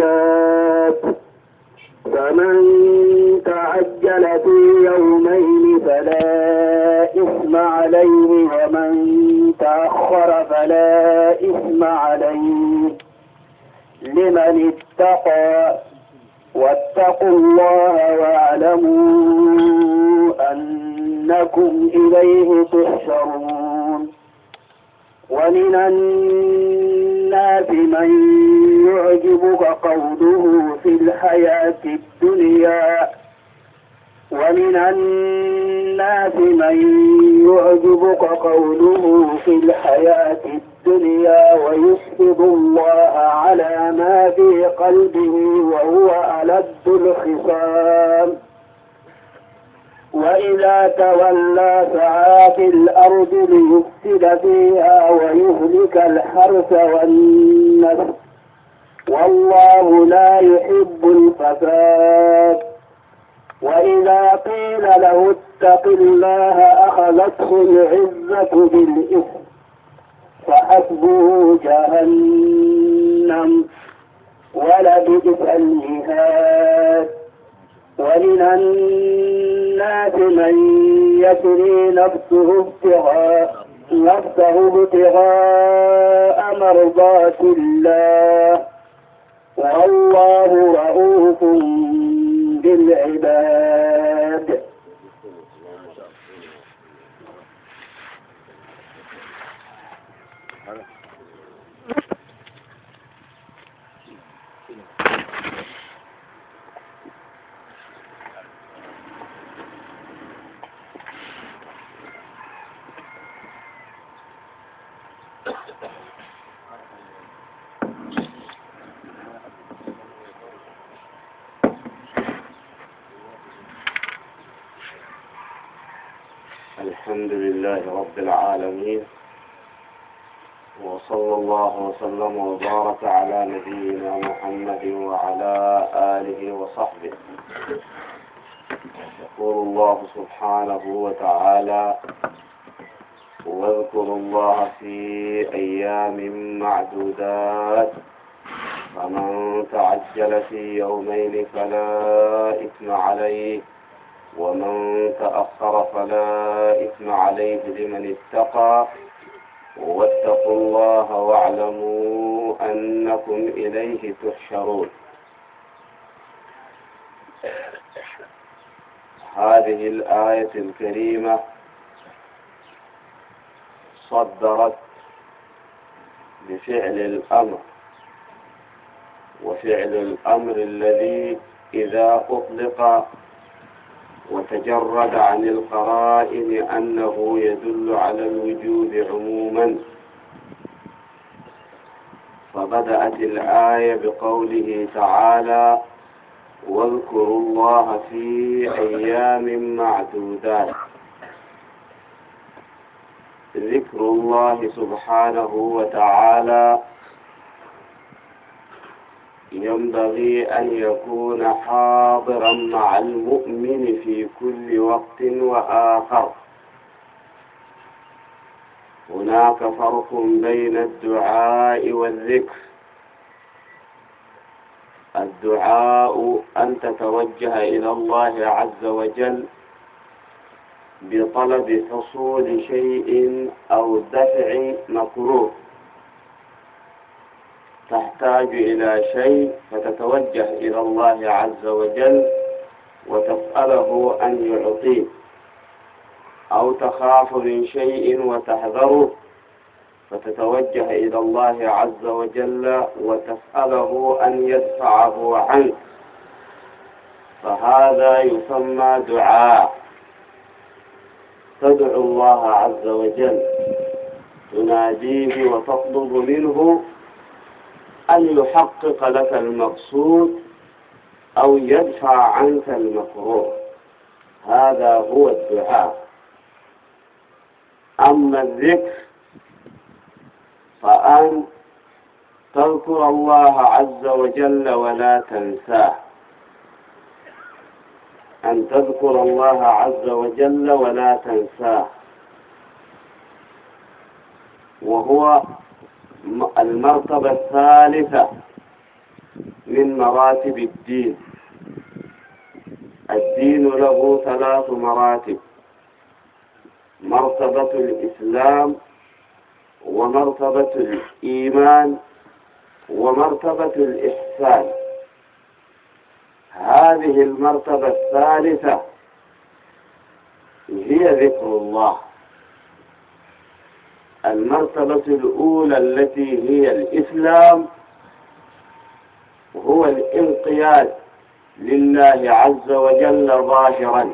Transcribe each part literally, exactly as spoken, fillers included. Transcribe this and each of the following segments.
معدودات، فمن تعجل في يومين فلا إثم عليه، ومن تأخر فلا إثم عليه، لمن اتقى. واتقوا الله واعلموا أنكم إليه تحشرون. ومن الناس من يعجبك قوله في الحياة الدنيا ومن الناس من يعجبك قوله في الحياة الدنيا ويشهد الله على ما في قلبه وهو ألد الخصام، وإذا تولى سعى في الأرض ليفسد فيها ويهلك الحرث والنسل، والله لا يحب الفساد. وإذا قيل له اتق الله أخذته العزة بالإثم، فحسبه جهنم ولبئس المهاد. ومن الناس من يشري نفسه ابتغاء نفسه ابتغاء مرضات الله، والله رؤوف بالعباد. الحمد لله رب العالمين، وصلى الله وسلم وبارك على نبينا محمد وعلى آله وصحبه. يقول الله سبحانه وتعالى: واذكروا الله في أيام معدودات، فمن تعجل في يومين فلا إثم عليه، ومن تأخر فلا إثم عليه، لمن اتقى. واتقوا الله واعلموا أنكم إليه تحشرون. هذه الآية الكريمة صدرت بفعل الأمر، وفعل الأمر الذي إذا أطلق وتجرد عن القرائن أنه يدل على الوجوب عموما. فبدأت الآية بقوله تعالى: واذكروا الله في أيام معدودات. ذكر الله سبحانه وتعالى ينبغي أن يكون حاضرا مع المؤمن في كل وقت وآخر. هناك فرق بين الدعاء والذكر. الدعاء أن تتوجه إلى الله عز وجل بطلب حصول شيء أو دفع مكروه، تحتاج إلى شيء فتتوجه إلى الله عز وجل وتسأله أن يعطيك، أو تخاف من شيء وتحذره فتتوجه إلى الله عز وجل وتسأله أن يدفعه عنك، فهذا يسمى دعاء. تدعو الله عز وجل، تناديه وتطلب منه أن يحقق لك المقصود أو يدفع عنك المكروه. هذا هو الدعاء. أما الذكر فأن تذكر الله عز وجل ولا تنساه، أن تذكر الله عز وجل ولا تنساه، وهو المرتبة الثالثة من مراتب الدين. الدين له ثلاث مراتب: مرتبة الإسلام، ومرتبة الإيمان، ومرتبة الإحسان. هذه المرتبة الثالثة هي ذكر الله. المرتبة الأولى التي هي الإسلام هو الانقياد لله عز وجل ظاهرا.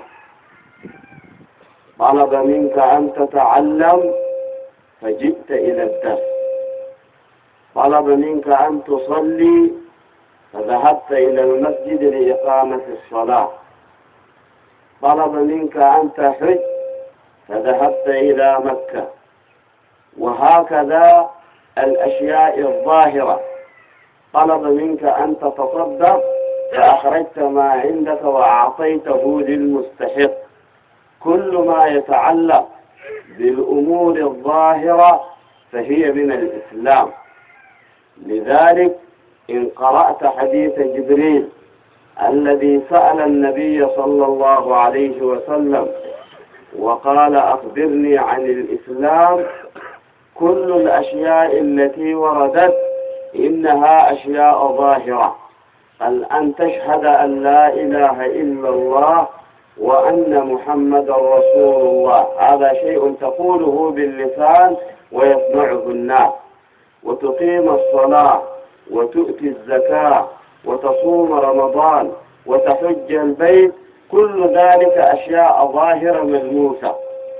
طلب منك أن تتعلم فجئت إلى الدرس، طلب منك أن تصلي فذهبت إلى المسجد لإقامة الصلاة، طلب منك أن تحج فذهبت إلى مكة. وهكذا الأشياء الظاهرة، طلب منك أن تتصدق فأخرجت ما عندك وأعطيته للمستحق. كل ما يتعلق بالأمور الظاهرة فهي من الإسلام. لذلك إن قرأت حديث جبريل الذي سأل النبي صلى الله عليه وسلم وقال أخبرني عن الإسلام، كل الأشياء التي وردت إنها أشياء ظاهرة. قال أن تشهد أن لا إله إلا الله وأن محمد رسول الله، هذا شيء تقوله باللسان ويسمعه الناس، وتقيم الصلاة وتؤتي الزكاة وتصوم رمضان وتحج البيت، كل ذلك أشياء ظاهرة ملموسة.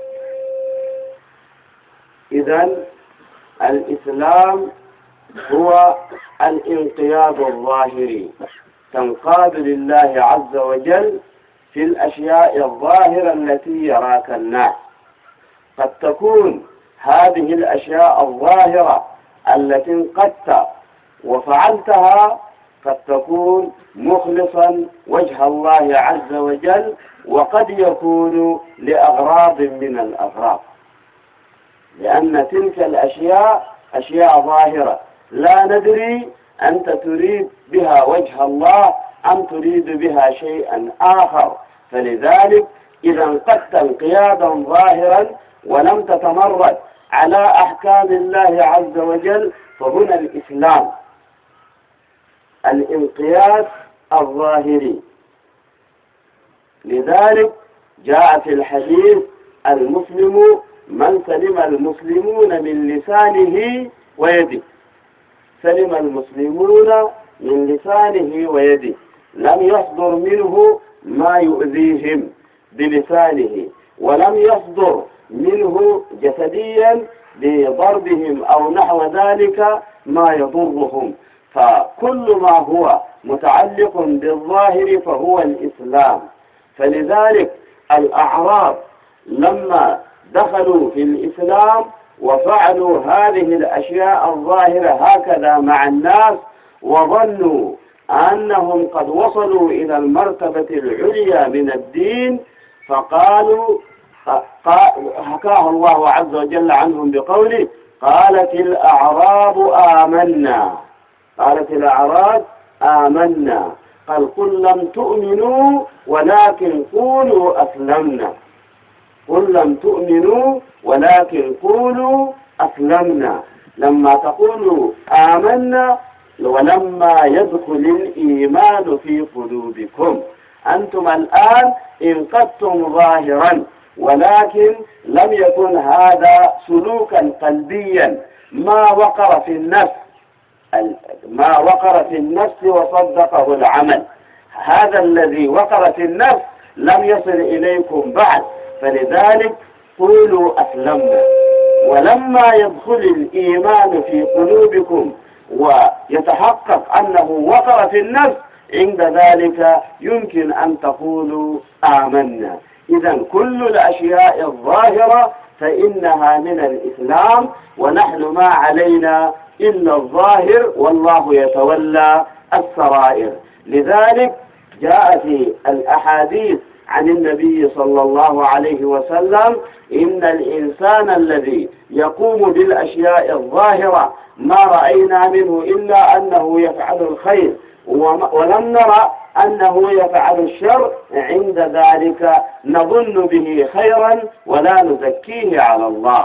إذن الإسلام هو الانقياد الظاهري، تنقاد لله عز وجل في الأشياء الظاهرة التي يراك الناس. قد تكون هذه الأشياء الظاهرة التي انقدت وفعلتها قد تكون مخلصا وجه الله عز وجل، وقد يكون لأغراض من الأغراض، لأن تلك الأشياء أشياء ظاهرة لا ندري أنت تريد بها وجه الله أم تريد بها شيئا آخر. فلذلك إذا انقدت انقيادا ظاهرا ولم تتمرد على أحكام الله عز وجل فهنا الإسلام، الانقياد الظاهري. لذلك جاء في الحديث: المسلم من سلم المسلمون من لسانه ويده. سلم المسلمون من لسانه ويده، لم يصدر منه ما يؤذيهم بلسانه، ولم يصدر منه جسديا بضربهم أو نحو ذلك ما يضرهم. فكل ما هو متعلق بالظاهر فهو الإسلام. فلذلك الأعراب لما دخلوا في الإسلام وفعلوا هذه الأشياء الظاهرة هكذا مع الناس وظنوا أنهم قد وصلوا إلى المرتبة العليا من الدين، فقالوا حكاه الله عز وجل عنهم بقوله: قالت الأعراب آمنا. قالت الأعراب آمنا. قال: قل لم تؤمنوا ولكن قولوا أسلمنا. قل لم تؤمنوا ولكن قولوا أسلمنا. لما تقولوا آمنا ولما يدخل الإيمان في قلوبكم، أنتم الآن انقدتم ظاهرا، ولكن لم يكن هذا سلوكا قلبيا ما وقر في النفس، ما وقر في النفس وصدقه العمل. هذا الذي وقر في النفس لم يصل إليكم بعد. فلذلك قولوا أسلمنا. ولما يدخل الإيمان في قلوبكم ويتحقق أنه وقر في النفس، عند ذلك يمكن أن تقولوا آمنا. إذا كل الأشياء الظاهرة فإنها من الإسلام، ونحن ما علينا إلا الظاهر، والله يتولى السرائر. لذلك جاء في الأحاديث عن النبي صلى الله عليه وسلم: إن الإنسان الذي يقوم بالأشياء الظاهرة ما رأينا منه إلا أنه يفعل الخير ولم نرى أنه يفعل الشر، عند ذلك نظن به خيرا ولا نزكيه على الله،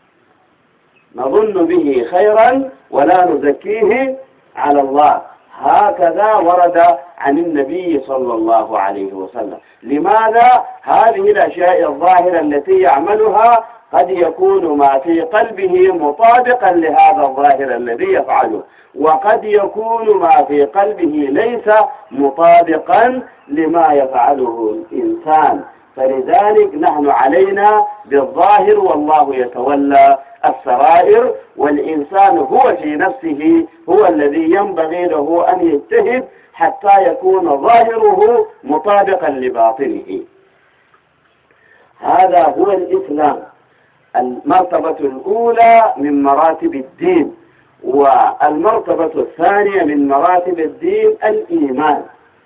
نظن به خيرا ولا نزكيه على الله. هكذا ورد عن النبي صلى الله عليه وسلم. لماذا؟ هذه الأشياء الظاهرة التي يعملها قد يكون ما في قلبه مطابقا لهذا الظاهر الذي يفعله، وقد يكون ما في قلبه ليس مطابقا لما يفعله الإنسان. فلذلك نحن علينا بالظاهر والله يتولى السرائر، والإنسان هو في نفسه هو الذي ينبغي له أن يجتهد حتى يكون ظاهره مطابقا لباطنه. هذا هو الإسلام، المرتبة الأولى من مراتب الدين. والمرتبة الثانية من مراتب الدين الإيمان.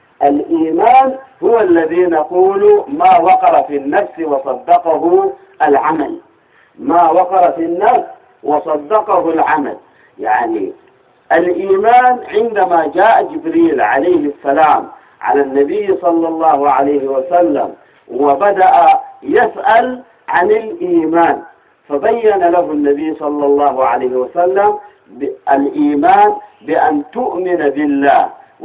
الإيمان هو الذي نقول ما وقر في النفس وصدقه العمل، ما وقر في النفس وصدقه العمل. يعني الإيمان عندما جاء جبريل عليه السلام على النبي صلى الله عليه وسلم وبدأ يسأل عن الإيمان، فبين له النبي صلى الله عليه وسلم الإيمان بأن تؤمن بالله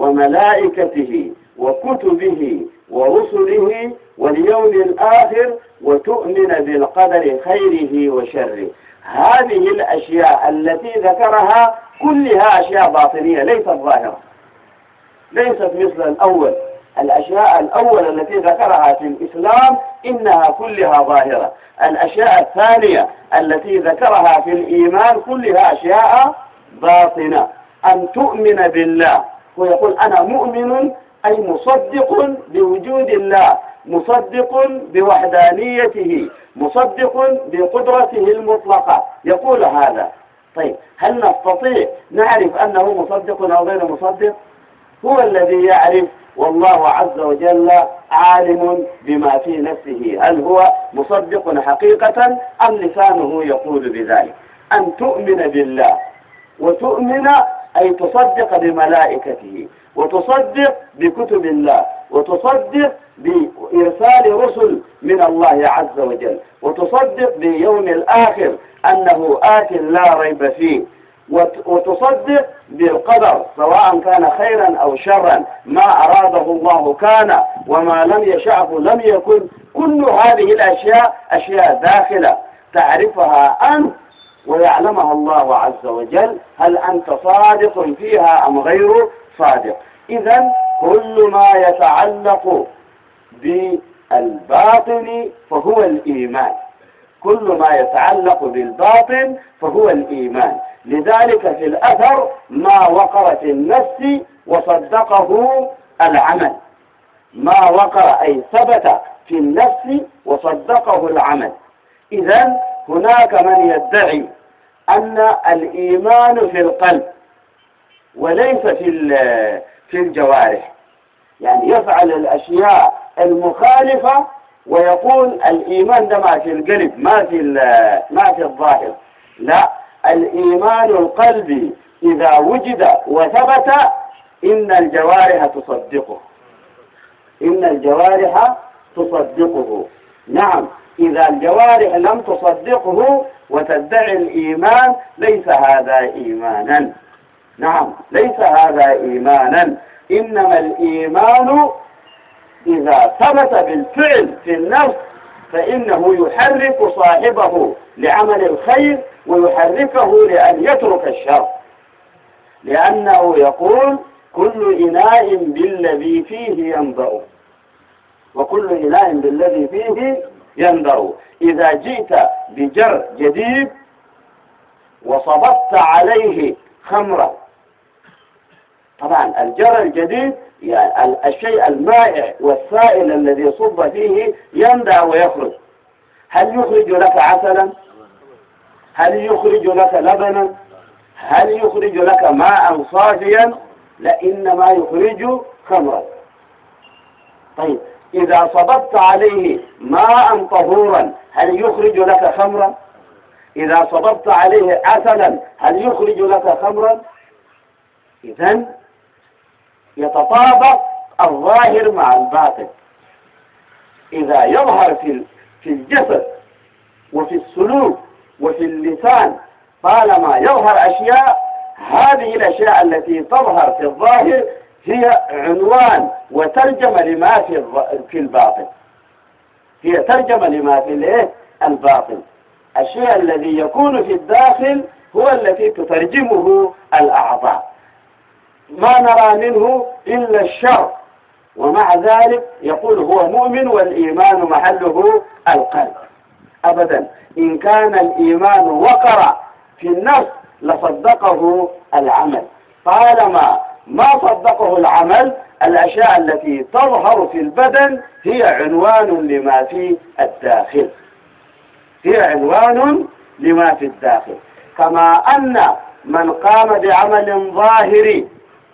وملائكته وكتبه ورسله واليوم الآخر وتؤمن بالقدر خيره وشره. هذه الأشياء التي ذكرها كلها أشياء باطنية ليست ظاهرة، ليست مثل الأول. الأشياء الأولى التي ذكرها في الإسلام إنها كلها ظاهرة. الأشياء الثانية التي ذكرها في الإيمان كلها أشياء باطنة. أن تؤمن بالله، ويقول أنا مؤمن أي مصدق بوجود الله، مصدق بوحدانيته، مصدق بقدرته المطلقة، يقول هذا. طيب هل نستطيع نعرف أنه مصدق أو غير مصدق؟ هو الذي يعرف، والله عز وجل عالم بما في نفسه، هل هو مصدق حقيقة أم لسانه يقول بذلك. أن تؤمن بالله، وتؤمن أي تصدق بملائكته، وتصدق بكتب الله، وتصدق بإرسال رسل من الله عز وجل، وتصدق بيوم الآخر أنه آت لا ريب فيه، وتصدق بالقدر سواء كان خيرا أو شرا، ما أراده الله كان وما لم يشأه لم يكن. كل هذه الأشياء أشياء داخلة تعرفها أنت ويعلمها الله عز وجل، هل أنت صادق فيها أم غير صادق. إذن كل ما يتعلق بالباطن فهو الإيمان، كل ما يتعلق بالباطن فهو الإيمان. لذلك في الأثر ما وقر في النفس وصدقه العمل، ما وقر أي ثبت في النفس وصدقه العمل. إذن هناك من يدعي أن الإيمان في القلب وليس في في الجوارح، يعني يفعل الأشياء المخالفة ويقول الإيمان ده ما في القلب، ما في ما في الظاهر. لا، الإيمان القلبي إذا وجد وثبت إن الجوارح تصدقه، إن الجوارح تصدقه. نعم، إذا الجوارح لم تصدقه وتدعي الإيمان ليس هذا إيمانا. نعم، ليس هذا إيمانا. إنما الإيمان إذا ثبت بالفعل في النفس فإنه يحرك صاحبه لعمل الخير ويحركه لأن يترك الشر، لأنه يقول كل إناء بالذي فيه ينبأ، وكل إناء بالذي فيه ينبأ. إذا جئت بجر جديد وصببت عليه خمرة، طبعا الجر الجديد يعني الشيء المائع والسائل الذي يصب فيه يندع ويخرج، هل يخرج لك عسلا؟ هل يخرج لك لبنا؟ هل يخرج لك ماء صافيا؟ لا، إنما يخرج خمرا. طيب إذا صببت عليه ماء طهورا هل يخرج لك خمرا؟ إذا صببت عليه عسلا هل يخرج لك خمرا؟ إذن يتطابق الظاهر مع الباطن. إذا يظهر في في الجسد وفي السلوك وفي اللسان طالما يظهر أشياء، هذه الأشياء التي تظهر في الظاهر هي عنوان وترجمة لما في في الباطن، هي ترجمة لما في الايه الباطن. الشيء الذي يكون في الداخل هو الذي تترجمه الأعضاء. ما نرى منه إلا الشر، ومع ذلك يقول هو مؤمن والإيمان محله القلب. أبدا، إن كان الإيمان وقر في النفس لصدقه العمل. طالما ما صدقه العمل، الأشياء التي تظهر في البدن هي عنوان لما في الداخل، هي عنوان لما في الداخل. كما أن من قام بعمل ظاهري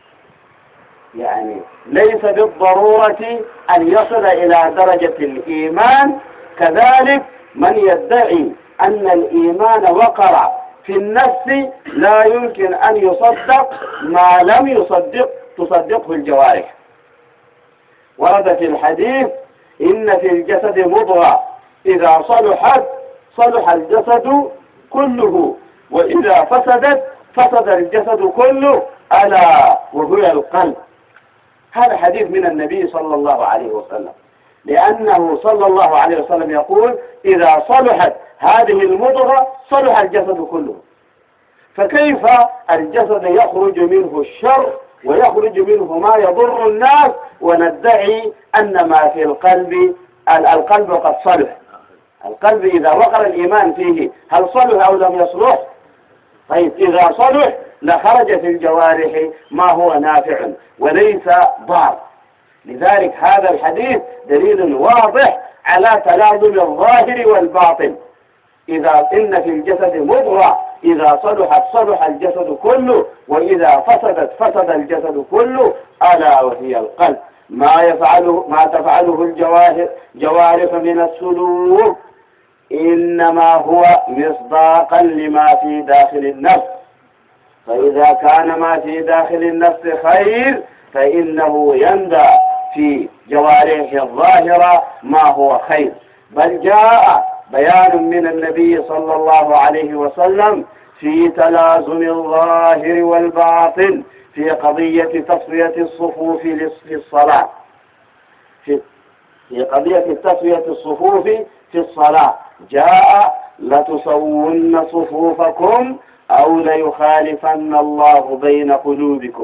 يعني ليس بالضرورة أن يصل إلى درجة الإيمان، كذلك من يدعي أن الإيمان وقر في النفس لا يمكن أن يصدق ما لم يصدق تصدقه الجوارح. ورد في الحديث: إن في الجسد مضغة إذا صلحت صلح الجسد كله، وإذا فسدت فسد الجسد كله، ألا وهي القلب. هذا حديث من النبي صلى الله عليه وسلم، لأنه صلى الله عليه وسلم يقول: إذا صلحت هذه المضغة صلح الجسد كله. فكيف الجسد يخرج منه الشر ويخرج منه ما يضر الناس وندعي أن ما في القلب القلب قد صلح؟ القلب إذا وقر الإيمان فيه هل صلح أو لم يصلح؟ طيب إذا صلح لخرج في الجوارح ما هو نافع وليس ضار. لذلك هذا الحديث دليل واضح على تلازم الظاهر والباطن. إذا إن في الجسد مضغة إذا صلحت صلح الجسد كله، وإذا فسدت فسد الجسد كله، ألا وهي القلب. ما يفعله ما تفعله الجوارح جوارح من السلوك إنما هو مصداقا لما في داخل النفس، فإذا كان ما في داخل النفس خير فإنه يندى في جوارح الظاهرة ما هو خير. بل جاء بيان من النبي صلى الله عليه وسلم في تلازم الظاهر والباطن في قضية تسوية الصفوف في الصلاة، في في قضية تسوية الصفوف في الصلاة جاء: لتسون صفوفكم أو ليخالفن الله بين قلوبكم.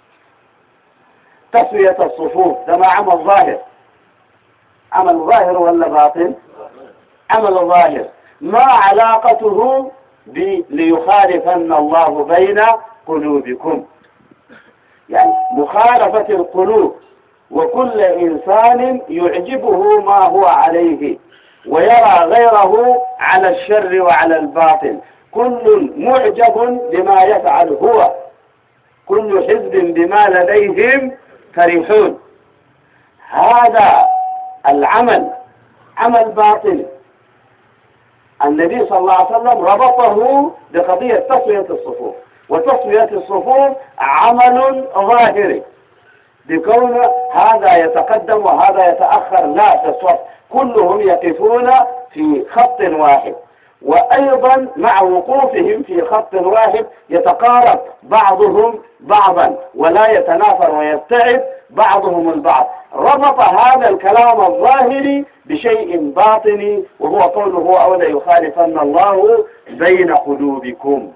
تسوية الصفوف ده ما عمل ظاهر، عمل ظاهر ولا باطن؟ عمل ظاهر. ما علاقته بليخالفن الله بين قلوبكم؟ يعني مخالفة القلوب، وكل إنسان يعجبه ما هو عليه ويرى غيره على الشر وعلى الباطل، كل معجب بما يفعل هو، كل حزب بما لديهم فرحون. هذا العمل عمل باطل. النبي صلى الله عليه وسلم ربطه بقضية تسوية الصفوف، وتسوية الصفوف عمل ظاهري، بكون هذا يتقدم وهذا يتأخر لا في الصف، كلهم يقفون في خط واحد، وأيضا مع وقوفهم في خط واحد يتقارب بعضهم بعضا ولا يتنافر ويبتعد بعضهم البعض. ربط هذا الكلام الظاهري بشيء باطني، وهو قوله: أو ليخالفن الله بين قلوبكم.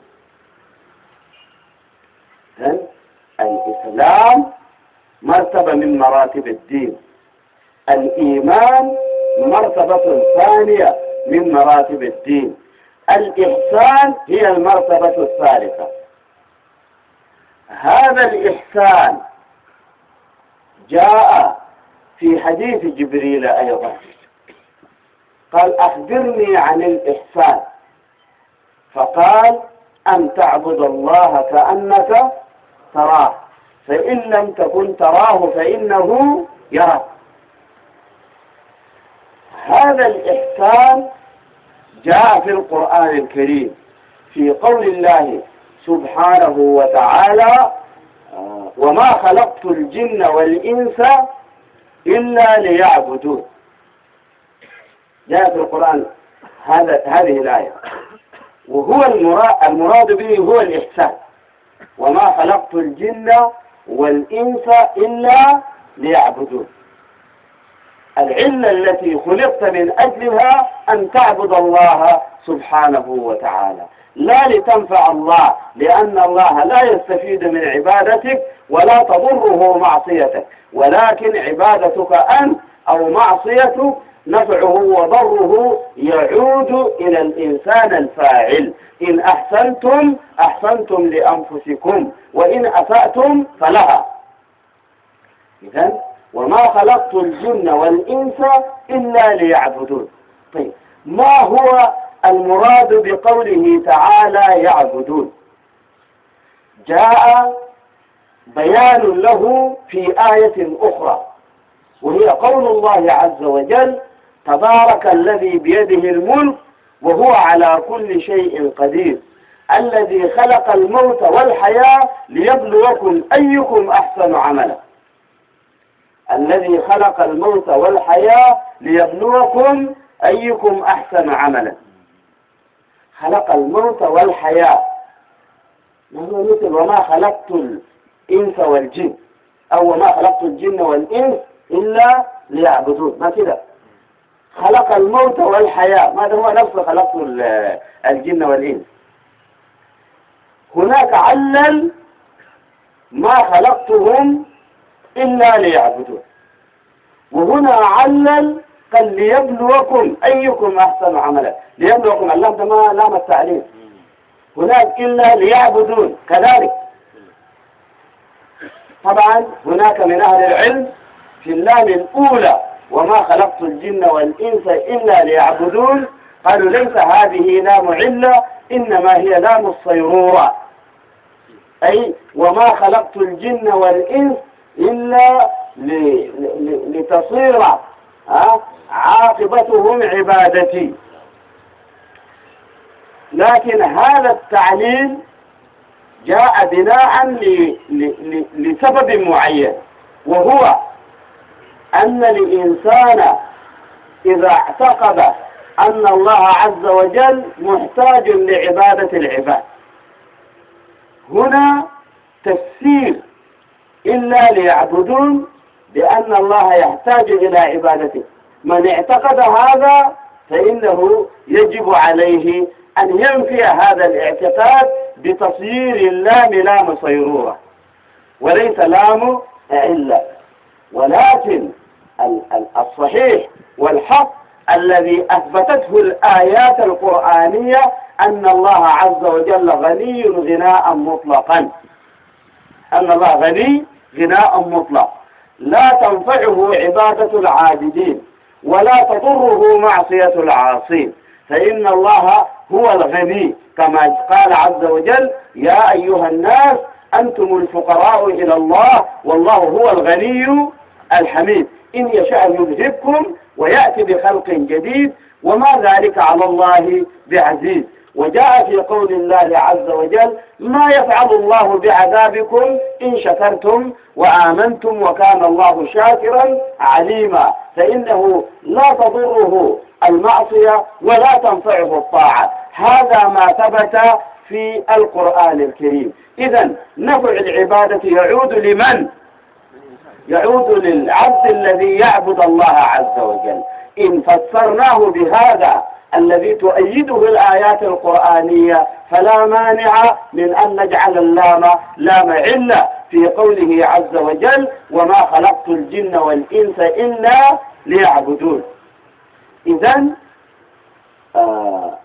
الإسلام مرتبة من مراتب الدين، الإيمان مرتبة ثانية من مراتب الدين، الإحسان هي المرتبة الثالثة. هذا الإحسان جاء في حديث جبريل أيضا، قال: أخبرني عن الإحسان، فقال: أن تعبد الله كأنك تراه، فإن لم تكن تراه فإنه يراك. هذا الإحسان جاء في القرآن الكريم في قول الله سبحانه وتعالى: وما خلقت الجن والإنس إلا ليعبدون. جاء في القرآن هذا هذه الآية، وهو المراد, المراد به هو الإحسان. وما خلقت الجن والإنس إلا ليعبدون. العلة التي خلقت من أجلها أن تعبد الله سبحانه وتعالى، لا لتنفع الله، لأن الله لا يستفيد من عبادتك ولا تضره معصيتك، ولكن عبادتك أنت أو معصيتك نفعه وضره يعود إلى الإنسان الفاعل. إن أحسنتم أحسنتم لأنفسكم، وإن أسأتم فلها. إذن وما خلقت الجن والإنس إلا ليعبدون. طيب، ما هو المراد بقوله تعالى يعبدون؟ جاء بيان له في آية أخرى، وهي قول الله عز وجل: تبارك الذي بيده الملك وهو على كل شيء قدير، الذي خلق الموت والحياة ليبلوكم أيكم أحسن عملا. الذي خلق الموت والحياة ليبلوكم أيكم أحسن عملا. خلق الموت والحياة، هو مثل وما خلقت الإنس والجن، أو وما خلقت الجن والإنس إلا ليعبدون، ما كده. خلق الموت والحياة، ماذا هو نفس خلقت الجن والإنس. هناك علل ما خلقتهم إلا ليعبدون، وهنا علل قال ليبلوكم أيكم أحسن عملا. ليبلوكم، اللام ده ما لام التعليم. هناك إلا ليعبدون كذلك. طبعا هناك من أهل العلم في اللام الأولى وما خلقت الجن والإنس إلا ليعبدون قالوا ليس هذه لام علة، إنما هي لام الصيرورة، أي وما خلقت الجن والإنس إلا لتصير عاقبتهم عبادتي. لكن هذا التعليل جاء بناء لسبب معين، وهو أن الإنسان إذا اعتقد أن الله عز وجل محتاج لعبادة العباد، هنا تفسير إلا ليعبدون بأن الله يحتاج إلى عبادته. من اعتقد هذا فإنه يجب عليه أن ينفي هذا الاعتقاد بتصيير اللام لام صيرورة وليس لام علة. ولكن الصحيح والحق الذي أثبتته الآيات القرآنية أن الله عز وجل غني غناء مطلقا، أن الله غني غناء مطلق لا تنفعه عبادة العابدين ولا تضره معصية العاصين، فإن الله هو الغني كما قال عز وجل: يا أيها الناس أنتم الفقراء إلى الله والله هو الغني الحميد، إن يشاء يذهبكم ويأتي بخلق جديد وما ذلك على الله بعزيز. وجاء في قول الله عز وجل: ما يفعل الله بعذابكم إن شكرتم وآمنتم وكان الله شاكرا عليما، فإنه لا تضره المعصية ولا تنفعه الطاعة. هذا ما ثبت في القرآن الكريم. إذن نفع العبادة يعود لمن؟ يعود للعبد الذي يعبد الله عز وجل. إن فسرناه بهذا الذي تؤيده الآيات القرآنية فلا مانع من أن نجعل اللام لام علة في قوله عز وجل: وما خلقت الجن والإنس إلا ليعبدون. إذن آه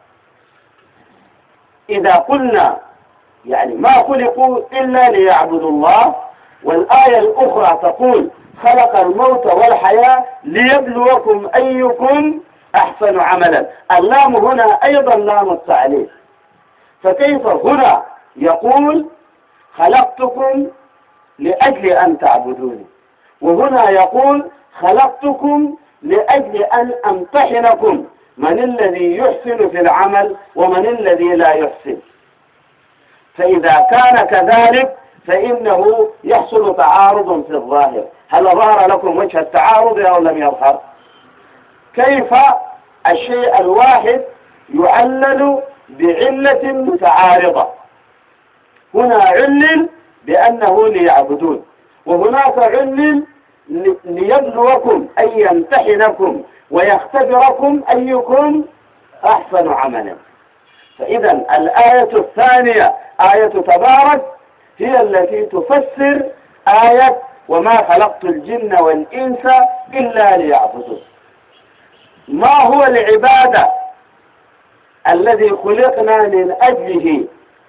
إذا قلنا يعني ما خلقوا إلا ليعبدوا الله، والآية الأخرى تقول: خلق الموت والحياة ليبلوكم أيكم أحسن عملا، اللام هنا أيضا لام التعليل، فكيف هنا يقول خلقتكم لأجل أن تعبدوني، وهنا يقول خلقتكم لأجل أن أمتحنكم من الذي يحسن في العمل ومن الذي لا يحسن. فإذا كان كذلك فإنه يحصل تعارض في الظاهر. هل ظهر لكم وجه التعارض أو لم يظهر؟ كيف الشيء الواحد يعلل بعلة متعارضة؟ هنا علل بأنه ليعبدون، وهناك علل ليبلوكم أي يمتحنكم ويختبركم أيكم أحسن عملا. فإذا الآية الثانية آية تبارك هي التي تفسر آية وما خلقت الجن والإنس إلا ليعبدون. ما هو العبادة الذي خلقنا من أجله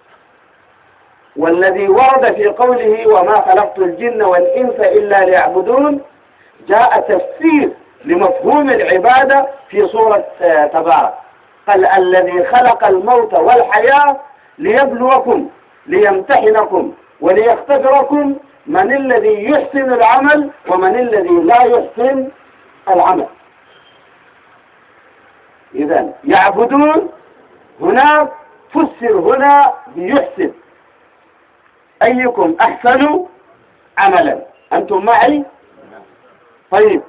والذي ورد في قوله وما خلقت الجن والإنس إلا ليعبدون؟ جاء تفسير لمفهوم العبادة في سورة تبارك، قال الذي خلق الموت والحياة ليبلوكم ليمتحنكم وليختبركم من الذي يحسن العمل ومن الذي لا يحسن العمل. إذن يعبدون هنا فسر هنا بيحسن، أيكم أحسن عملا. أنتم معي؟ طيب،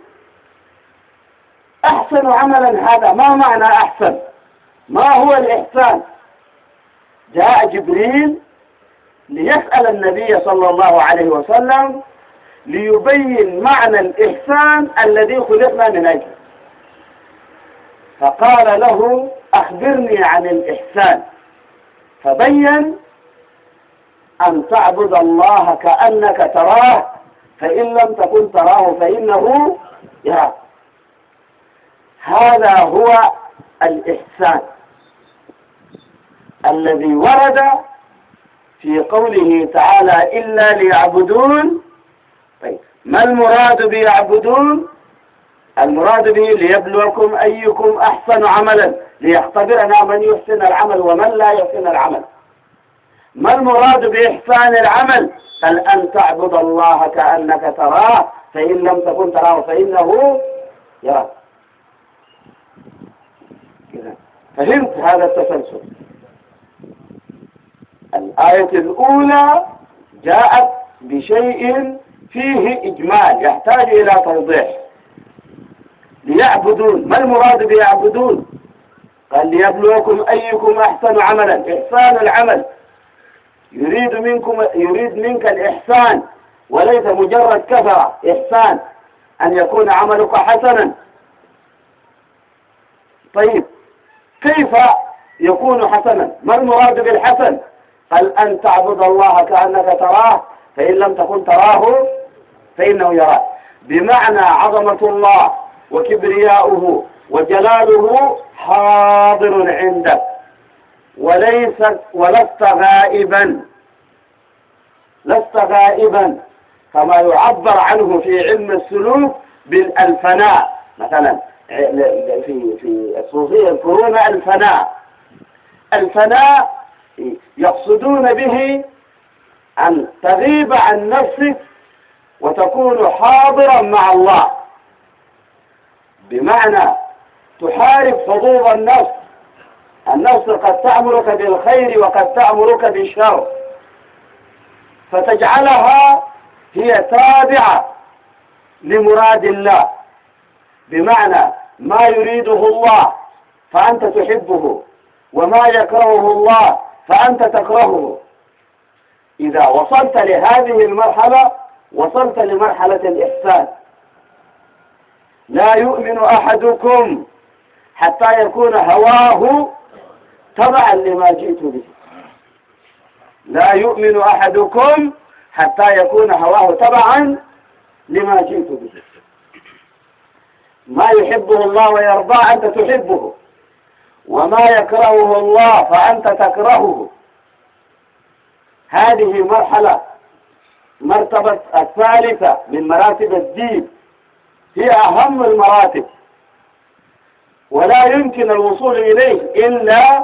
أحسن عملا هذا ما معنى أحسن؟ ما هو الإحسان؟ جاء جبريل ليسأل النبي صلى الله عليه وسلم ليبين معنى الإحسان الذي خلقنا من أجله، فقال له أخبرني عن الإحسان، فبين أن تعبد الله كأنك تراه فإن لم تكن تراه فإنه يراك. هذا هو الإحسان الذي ورد في قوله تعالى إلا ليعبدون. طيب، ما المراد بيعبدون؟ المراد به ليبلوكم أيكم أحسن عملا، ليختبرنا من يحسن العمل ومن لا يحسن العمل. ما المراد بإحسان العمل؟ قال أن تعبد الله كأنك تراه فإن لم تكن تراه فإنه يراك. كذا فهمت هذا التسلسل؟ الآية الأولى جاءت بشيء فيه إجمال يحتاج إلى توضيح. ليعبدون، ما المراد بيعبدون؟ قال ليبلوكم أيكم أحسن عملا، إحسان العمل. يريد منكم يريد منك الإحسان وليس مجرد كثرة، إحسان أن يكون عملك حسنا. طيب، كيف يكون حسنا؟ ما المراد بالحسن؟ قال أن تعبد الله كأنك تراه فإن لم تكن تراه فإنه يراك، بمعنى عظمة الله وكبرياؤه وجلاله حاضر عندك وليس ولست غائبا، لست غائبا كما يعبر عنه في علم السلوك بالفناء. مثلا في في الصوفية يذكرون الفناء. الفناء يقصدون به أن تغيب عن نفسك وتكون حاضرا مع الله، بمعنى تحارب حظوظ النفس. النفس قد تأمرك بالخير وقد تأمرك بالشر، فتجعلها هي تابعة لمراد الله، بمعنى ما يريده الله فأنت تحبه وما يكرهه الله فأنت تكرهه. إذا وصلت لهذه المرحلة وصلت لمرحلة الإحسان. لا يؤمن أحدكم حتى يكون هواه تبعا لما جئت به. لا يؤمن أحدكم حتى يكون هواه تبعا لما جئت به. ما يحبه الله ويرضاه أنت تحبه، وما يكرهه الله فأنت تكرهه. هذه مرحلة مرتبة الثالثة من مراتب الدين، هي أهم المراتب، ولا يمكن الوصول إليه إلا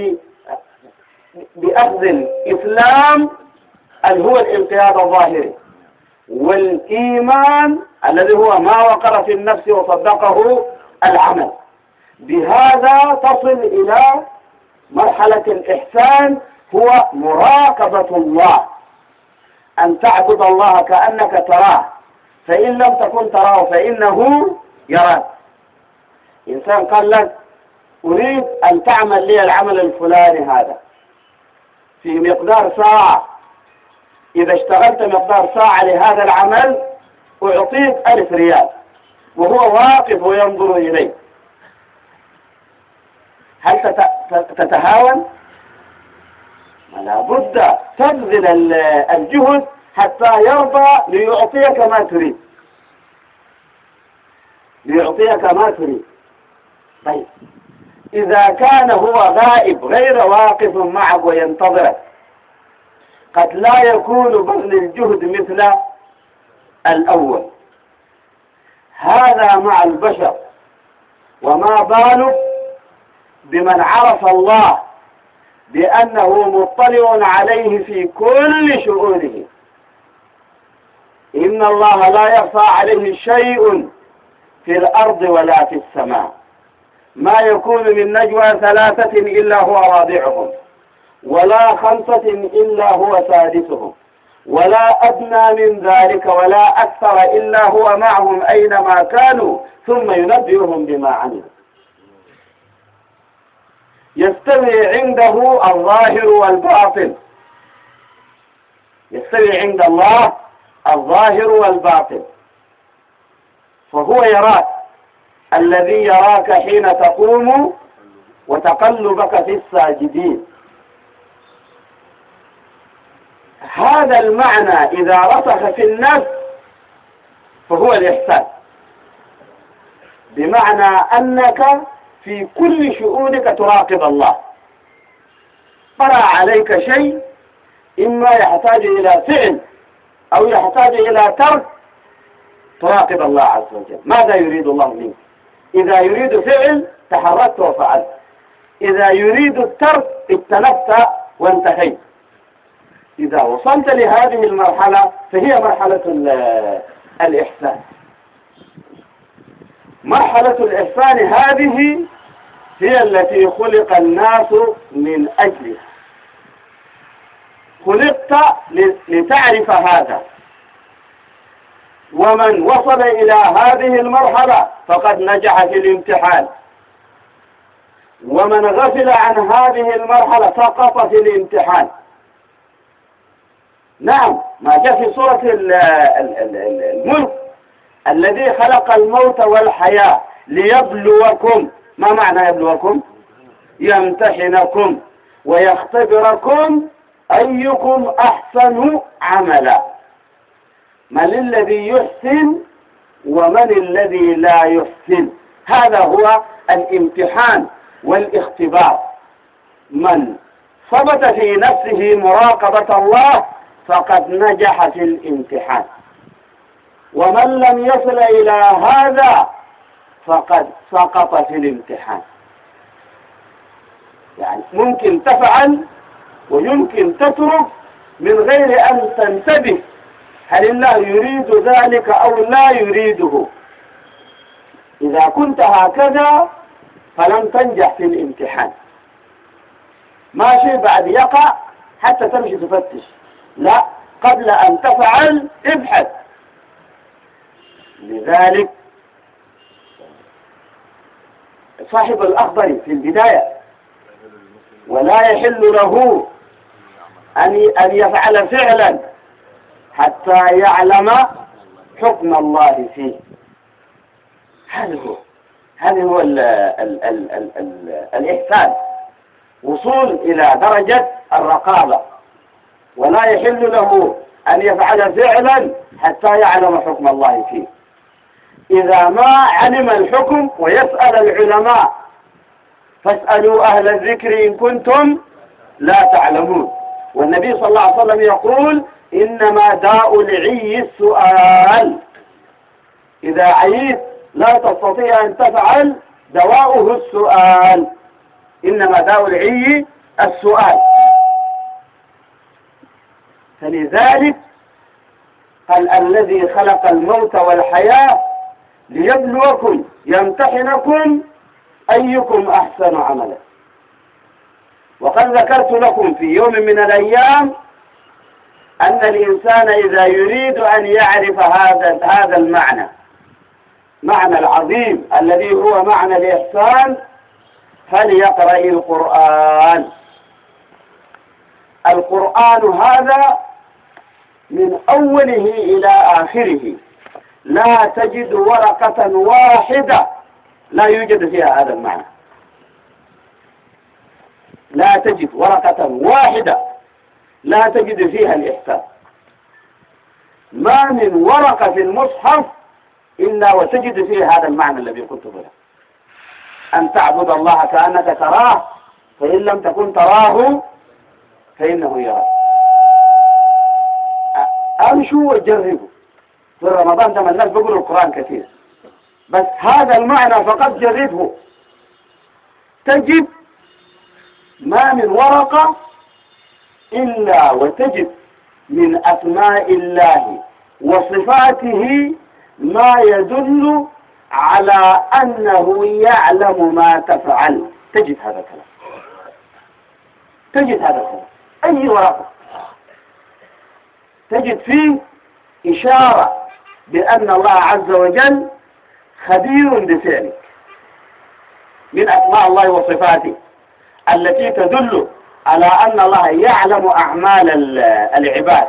بأخذ الإسلام اللي هو الانقياد الظاهري، والإيمان الذي هو ما وقر في النفس وصدقه العمل. بهذا تصل إلى مرحلة الإحسان، هو مراقبة الله. أن تعبد الله كأنك تراه، فإن لم تكن تراه فإنه يراك. إنسان قال لك أريد أن تعمل لي العمل الفلاني هذا في مقدار ساعة، إذا اشتغلت مقدار ساعة لهذا العمل أعطيك ألف ريال، وهو واقف وينظر إليك، هل تتهاون؟ لا بد تبذل الجهد حتى يرضى ليعطيك ما تريد، ليعطيك ما تريد. طيب إذا كان هو غائب غير واقف معك وينتظرك، قد لا يكون بذل الجهد مثل الأول. هذا مع البشر، وما بالك بمن عرف الله بأنه مطلع عليه في كل شؤونه. إن الله لا يخفى عليه شيء في الأرض ولا في السماء. ما يكون من نجوى ثلاثة إلا هو رابعهم، ولا خمسة إلا هو سادسهم، ولا أدنى من ذلك ولا أكثر إلا هو معهم أينما كانوا ثم ينبئهم بما عملوا. يستوي عنده الظاهر والباطن، يستوي عند الله الظاهر والباطن، فهو يراك، الذي يراك حين تقوم وتقلبك في الساجدين. هذا المعنى إذا رسخ في النفس فهو الإحسان، بمعنى أنك في كل شؤونك تراقب الله. طرأ عليك شيء إما يحتاج إلى فعل أو يحتاج إلى ترك، تراقب الله عز وجل ماذا يريد الله منك. إذا يريد فعل تحركت وفعلت، إذا يريد الترك اجتنبت وانتهيت. إذا وصلت لهذه المرحلة فهي مرحلة الإحسان. مرحلة الإحسان هذه هي التي خلق الناس من أجلها، خلقت لتعرف هذا، ومن وصل إلى هذه المرحلة فقد نجح في الامتحان، ومن غفل عن هذه المرحلة سقط في الامتحان. نعم، ما جاء في سورة الملك الذي خلق الموت والحياة ليبلوكم. ما معنى يبلوكم؟ يمتحنكم ويختبركم أيكم أحسن عملا. من الذي يحسن ومن الذي لا يحسن؟ هذا هو الامتحان والاختبار. من ثبت في نفسه مراقبة الله فقد نجح في الامتحان، ومن لم يصل إلى هذا فقد سقط في الامتحان. يعني ممكن تفعل ويمكن تترك من غير أن تنتبه هل الله يريد ذلك أو لا يريده. إذا كنت هكذا فلم تنجح في الامتحان. ما شيء بعد يقع حتى تمشي تفتش، لا، قبل أن تفعل ابحث. لذلك صاحب الأخضر في البداية ولا يحل له أن يفعل فعلا حتى يعلم حكم الله فيه. هذا هو هذا هو ال ال ال ال ال الإحسان، وصول إلى درجة الرقابة. ولا يحل له أن يفعل فعلا حتى يعلم حكم الله فيه. إذا ما علم الحكم ويسأل العلماء، فاسألوا أهل الذكر إن كنتم لا تعلمون. والنبي صلى الله عليه وسلم يقول إنما داء العي السؤال. إذا عييت لا تستطيع أن تفعل دواؤه السؤال. إنما داء العي السؤال. فلذلك قال الذي خلق الموت والحياة ليبلوكم يمتحنكم أيكم أحسن عملا. وقد ذكرت لكم في يوم من الأيام أن الإنسان إذا يريد أن يعرف هذا هذا المعنى، معنى العظيم الذي هو معنى الإحسان، فليقرأ القرآن. القرآن هذا من أوله إلى آخره لا تجد ورقة واحدة لا يوجد فيها هذا المعنى، لا تجد ورقة واحدة لا تجد فيها الإحسان. ما من ورقة في المصحف إلا وتجد فيها هذا المعنى الذي قلت له، أن تعبد الله كأنك تراه، فإن لم تكن تراه فإنه يراك. أمشوا وجربوا. في رمضان ده الناس بيقولوا القرآن كثير، بس هذا المعنى فقط جربه، تجد ما من ورقة إلا وتجد من أسماء الله وصفاته ما يدل على أنه يعلم ما تفعل. تجد هذا الكلام، تجد هذا الكلام أي ورقة تجد فيه إشارة بأن الله عز وجل خبير بفعلك، من أسماء الله وصفاته التي تدل على أن الله يعلم أعمال العباد.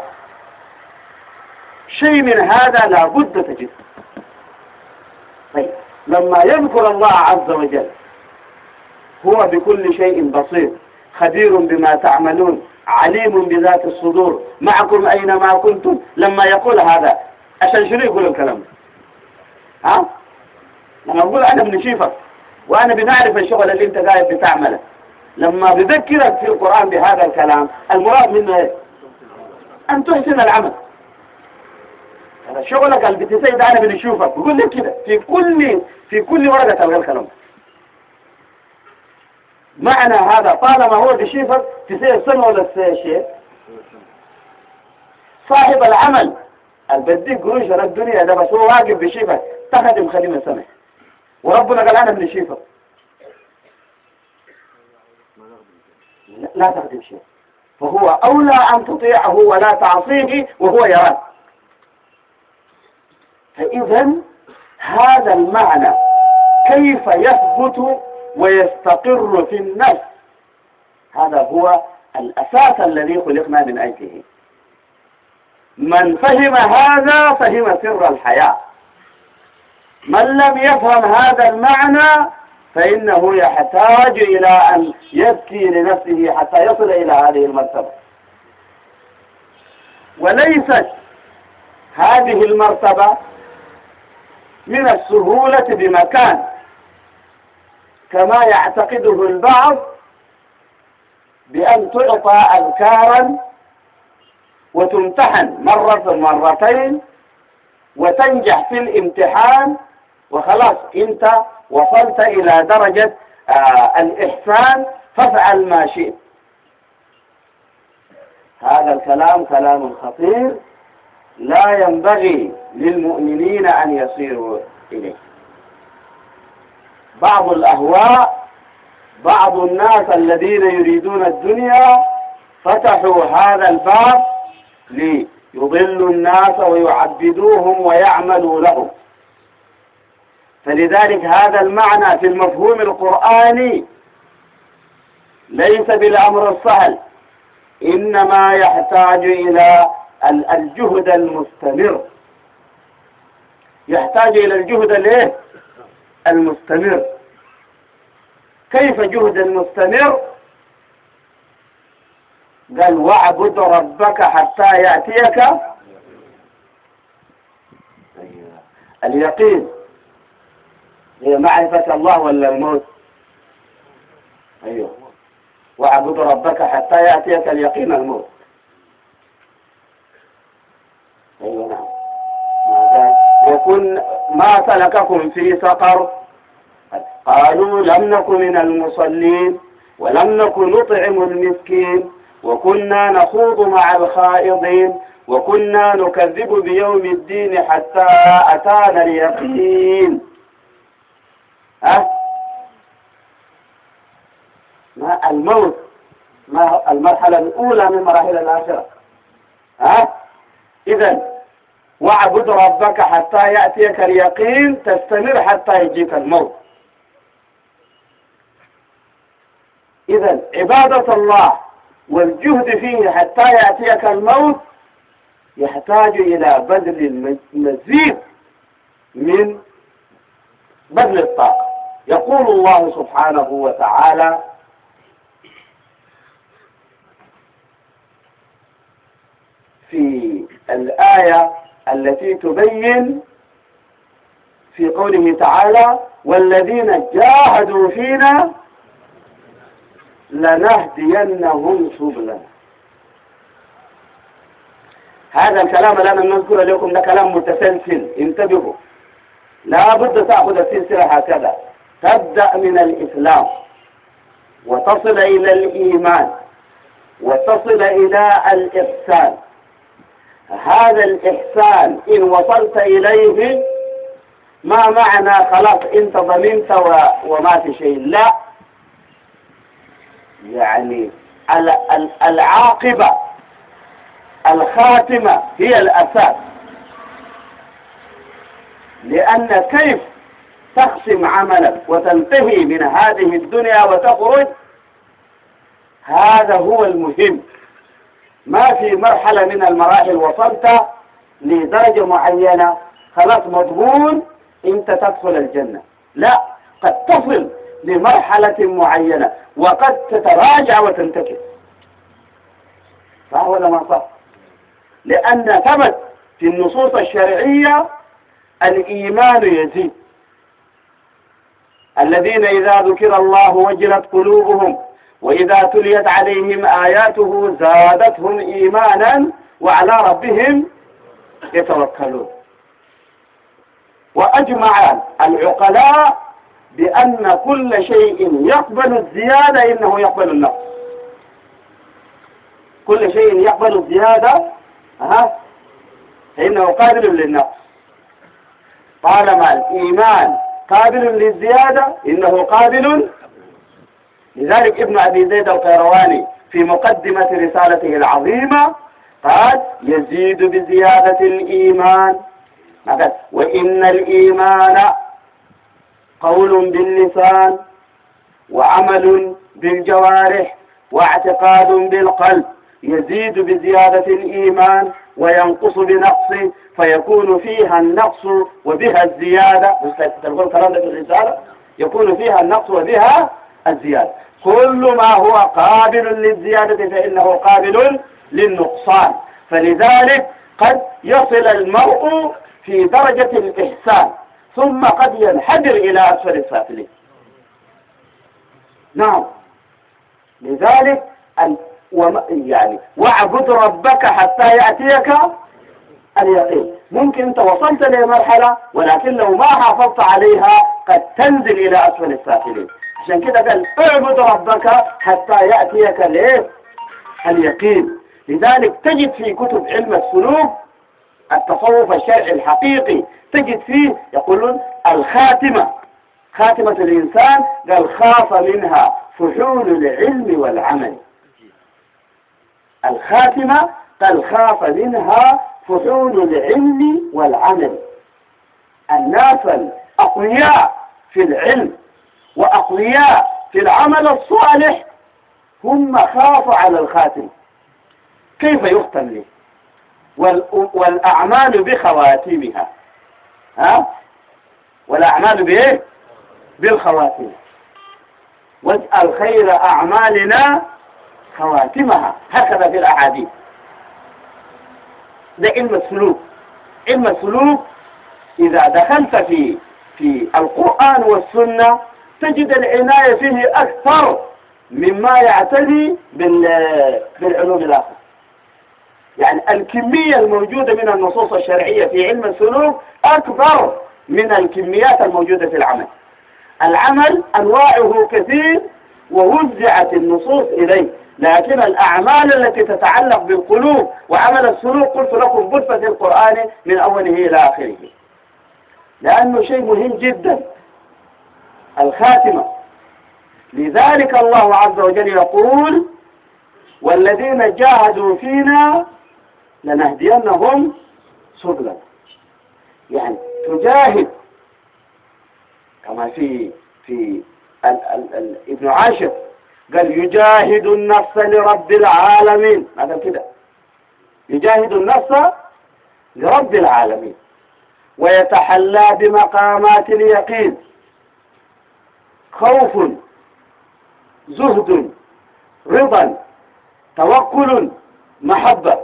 شيء من هذا لا بد تجده. طيب لما يذكر الله عز وجل هو بكل شيء بصير، خبير بما تعملون، عليم بذات الصدور، معكم أينما كنتم، لما يقول هذا عشان شنو يقول الكلام؟ ها؟ لما يقول أنا بنشيفك وأنا بنعرف الشغل اللي أنت قاعد بتعمله، لما بذكرك في القرآن بهذا الكلام المراد منه إيه؟ أن تحسن العمل. هذا شغلك اللي بتسيد أنا بنشوفك، بيقول لك كده في كل في كل ورقة تلقى الكلام. معنى هذا طالما هو بيشوفك تسير سنة ولا تسير شيء. صاحب العمل اللي بديك قروش على الدنيا ده بس هو واقف بيشوفك تخدم خدمة سنة، وربنا قال أنا بنشوفك لا تخدم شيء، فهو أولى أن تطيعه ولا تعصيه وهو يراك. فإذا هذا المعنى كيف يثبت ويستقر في النفس، هذا هو الأساس الذي خلقنا من أجله. من فهم هذا فهم سر الحياة، من لم يفهم هذا المعنى فإنه يحتاج إلى أن يبكي لنفسه حتى يصل إلى هذه المرتبة. وليست هذه المرتبة من السهولة بمكان كما يعتقده البعض، بأن تعطى أذكارا وتمتحن مرة مرتين وتنجح في الامتحان وخلاص انت وصلت إلى درجة آه الإحسان فافعل ما شئت. هذا الكلام كلام خطير لا ينبغي للمؤمنين أن يصيروا إليه. بعض الأهواء، بعض الناس الذين يريدون الدنيا فتحوا هذا الباب ليضلوا الناس ويعبدوهم ويعملوا لهم. فلذلك هذا المعنى في المفهوم القرآني ليس بالأمر السهل، إنما يحتاج إلى الجهد المستمر، يحتاج إلى الجهد الايه؟ المستمر. كيف جهد المستمر؟ قال واعبد ربك حتى يأتيك اليقين. هي معرفة الله ولا الموت؟ أيوه، واعبد ربك حتى يأتيك اليقين الموت. أيوه نعم. وكن ما سلككم في سقر؟ قالوا لم نكن من المصلين ولم نكن نطعم المسكين وكنا نخوض مع الخائضين وكنا نكذب بيوم الدين حتى أتانا اليقين. أه؟ ما الموت، ما المرحلة الأولى من مراحل الآخرة. ها؟ إذا واعبد ربك حتى يأتيك اليقين، تستمر حتى يجيك الموت. إذا عبادة الله والجهد فيه حتى يأتيك الموت يحتاج إلى بذل المزيد من بذل الطاقة. يقول الله سبحانه وتعالى في الآية التي تبين في قوله تعالى: والذين جاهدوا فينا لنهدينهم سبلنا. هذا الكلام الذي نذكر لكم ده كلام متسلسل، انتبهوا، لا بد تأخذ السلسلة هكذا، تبدأ من الإسلام وتصل إلى الإيمان وتصل إلى الإحسان. هذا الإحسان إن وصلت إليه ما معنى خلاص أنت ضمنت وما في شيء، لا، يعني العاقبة الخاتمة هي الأساس. لأن كيف تختم عملك وتنتهي من هذه الدنيا وتخرج، هذا هو المهم. ما في مرحلة من المراحل وصلت لدرجة معينة خلاص مضمون انت تدخل الجنة، لا، قد تصل لمرحلة معينة وقد تتراجع وتنتكس. فهو لما صح، لأن ثبت في النصوص الشرعية الإيمان يزيد. الذين إذا ذكر الله وجلت قلوبهم وإذا تليت عليهم آياته زادتهم إيمانا وعلى ربهم يتوكلون. وأجمع العقلاء بأن كل شيء يقبل الزيادة إنه يقبل النقص. كل شيء يقبل الزيادة ها فإنه قابل للنقص. طالما الإيمان قابل للزيادة إنه قابل. لذلك ابن أبي زيد القيرواني في مقدمة رسالته العظيمة قال: يزيد بزيادة الإيمان. وإن الإيمان قول باللسان وعمل بالجوارح واعتقاد بالقلب، يزيد بزيادة الإيمان وينقص بنقصه، فيكون فيها النقص وبها الزيادة. تقول كلام في الرسالة، يكون فيها النقص وبها الزيادة. كل ما هو قابل للزيادة فإنه قابل للنقصان. فلذلك قد يصل المرء في درجة الإحسان ثم قد ينحدر إلى أسفل السافلين. نعم، لذلك يعني واعبد ربك حتى يأتيك اليقين. ممكن أنت وصلت لمرحلة ولكن لو ما حافظت عليها قد تنزل إلى أسفل السافلين. عشان كده قال: اعبد ربك حتى يأتيك الايه؟ اليقين. لذلك تجد في كتب علم السلوك التصوف الشرعي الحقيقي تجد فيه يقولون الخاتمة، خاتمة الإنسان قال: خاف منها فحول العلم والعمل. الخاتمة قال: خاف منها فحول العلم والعمل. الناس الأقوياء في العلم وأقوياء في العمل الصالح هم خافوا على الخاتم، كيف يختم له، والأعمال بخواتمها. ها؟ والأعمال بإيه؟ بالخواتم. واجعل خير أعمالنا خواتمها، هكذا في الأحاديث. ده علم السلوك. علم السلوك إذا دخلت في في القرآن والسنة تجد العناية فيه أكثر مما يعتني بالعلوم الآخرة. يعني الكمية الموجودة من النصوص الشرعية في علم السلوك أكثر من الكميات الموجودة في العمل. العمل أنواعه كثير ووزعت النصوص إليه، لكن الأعمال التي تتعلق بالقلوب وعمل السلوك قلت لكم بث في القرآن من أوله إلى آخره، لأنه شيء مهم جدا الخاتمة. لذلك الله عز وجل يقول: والذين جاهدوا فينا لنهدينهم سبلا. يعني تجاهد كما في في ال ال ال ابن عاشر قال يجاهد النفس لرب العالمين، هذا كده يجاهد النفس لرب العالمين ويتحلى بمقامات اليقين، خوف، زهد، رضا، توكل، محبة.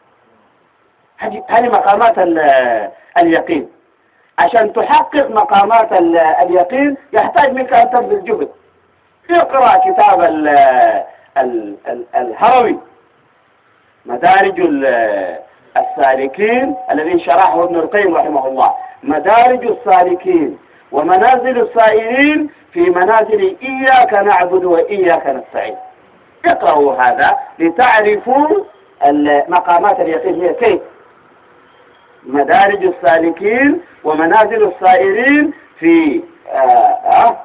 هذه مقامات اليقين. عشان تحقق مقامات اليقين يحتاج منك أن تبذل جهد. اقرأ كتاب ال ال ال الهروي مدارج السالكين الذي شرحه ابن القيم رحمه الله، مدارج السالكين ومنازل السائرين في منازل إياك نعبد وإياك نستعين. اقرأوا هذا لتعرفوا مقامات اليقين هي كيف. مدارج السالكين ومنازل السائرين في آه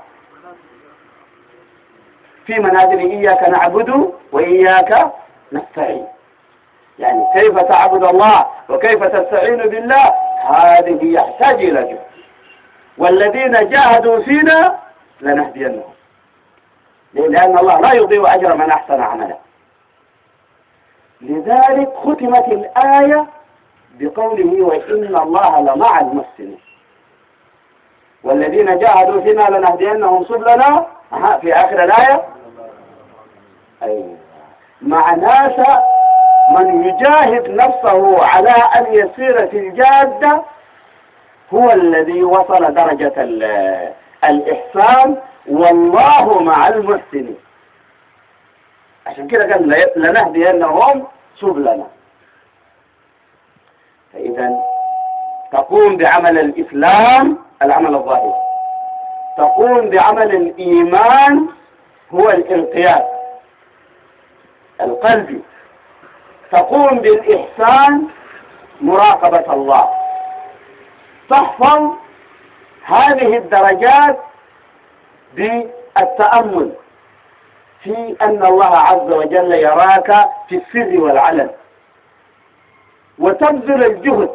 في منازل إياك نعبد وإياك نستعين. يعني كيف تعبد الله وكيف تستعين بالله، هذه يحتاج إلى جهد. والذين جاهدوا فينا لنهدينهم، لأن الله لا يضيع أجر من أحسن عملا. لذلك ختمت الآية بقوله وإن الله لمع المحسنين. والذين جاهدوا فينا لنهدينهم سبلنا في آخر الآية. أيوة. معناه من يجاهد نفسه على أن يسير في الجادة هو الذي وصل درجة الإحسان، والله مع المحسنين. عشان كده قال لنهدينهم سبلنا. فإذا تقوم بعمل الإسلام العمل الظاهر، تقوم بعمل الإيمان هو الانقياد القلبي، تقوم بالإحسان مراقبة الله. تحفظ هذه الدرجات بالتأمل في أن الله عز وجل يراك في السر والعلن، وتبذل الجهد.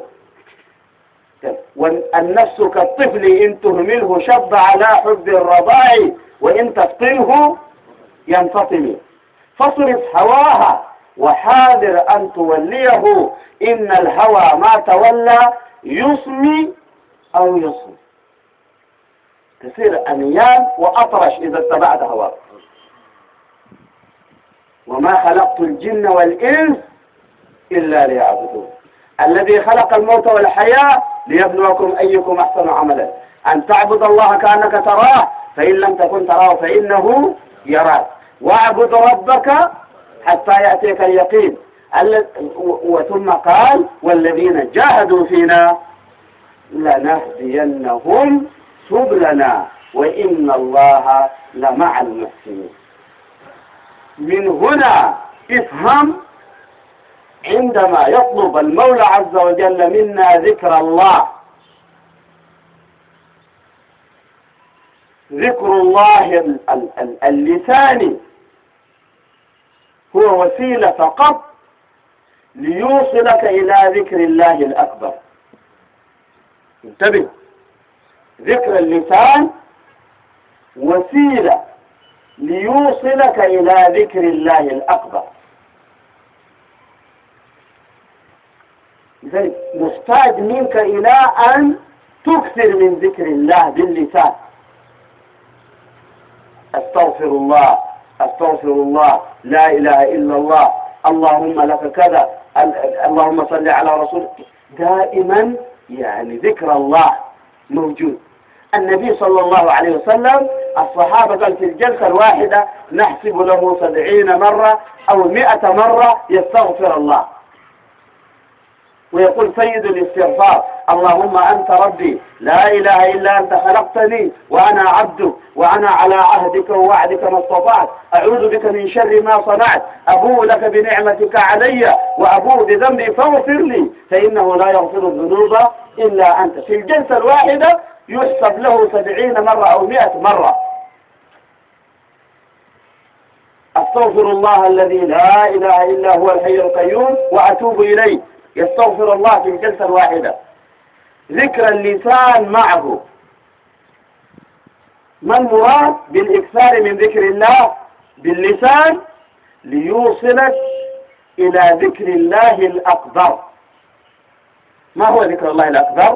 والنفس كالطفل إن تهمله شب على حب الرضاع وإن تفطمه ينفطم، فاصرف هواها وحاذر أن توليه، إن الهوى ما تولى يصمي أو يصمي. تصير أميان وأطرش إذا اتبعت هواك. وما خلقت الجن والإنس إلا ليعبدون. الذي خلق الموت والحياة ليبلوكم أيكم أحسن عملا. أن تعبد الله كأنك تراه، فإن لم تكن تراه فإنه يراك. واعبد ربك حتى يأتيك اليقين. وثم قال والذين جاهدوا فينا لنهدينهم سبلنا وإن الله لمع المحسنين. من هنا افهم عندما يطلب المولى عز وجل منا ذكر الله، ذكر الله اللساني هو وسيلة فقط ليوصلك إلى ذكر الله الأكبر. انتبه، ذكر اللسان وسيلة ليوصلك إلى ذكر الله الأكبر. لذلك محتاج منك إلى أن تكثر من ذكر الله باللسان. أستغفر الله، أستغفر الله، لا إله إلا الله، اللهم لك كذا، اللهم صل على رسول. دائما يعني ذكر الله موجود. النبي صلى الله عليه وسلم الصحابة قال في الجلسة الواحدة نحسب له سبعين مرة أو مئة مرة يستغفر الله، ويقول سيد الاستغفار اللهم أنت ربي لا إله إلا أنت خلقتني وأنا عبدك وأنا على عهدك ووعدك ما استطعت، أعوذ بك من شر ما صنعت، أبوء لك بنعمتك علي وأبوء بذنبي فاغفر لي فإنه لا يغفر الذنوب إلا أنت. في الجلسة الواحدة يحسب له سبعين مرة أو مئة مرة. أستغفر الله الذي لا إله إلا هو الحي القيوم وأتوب إليه. يستغفر الله في الجلسة الواحدة، ذكر اللسان معه. ما المراد بالإكثار من ذكر الله باللسان؟ ليوصلك إلى ذكر الله الأكبر. ما هو ذكر الله الأكبر؟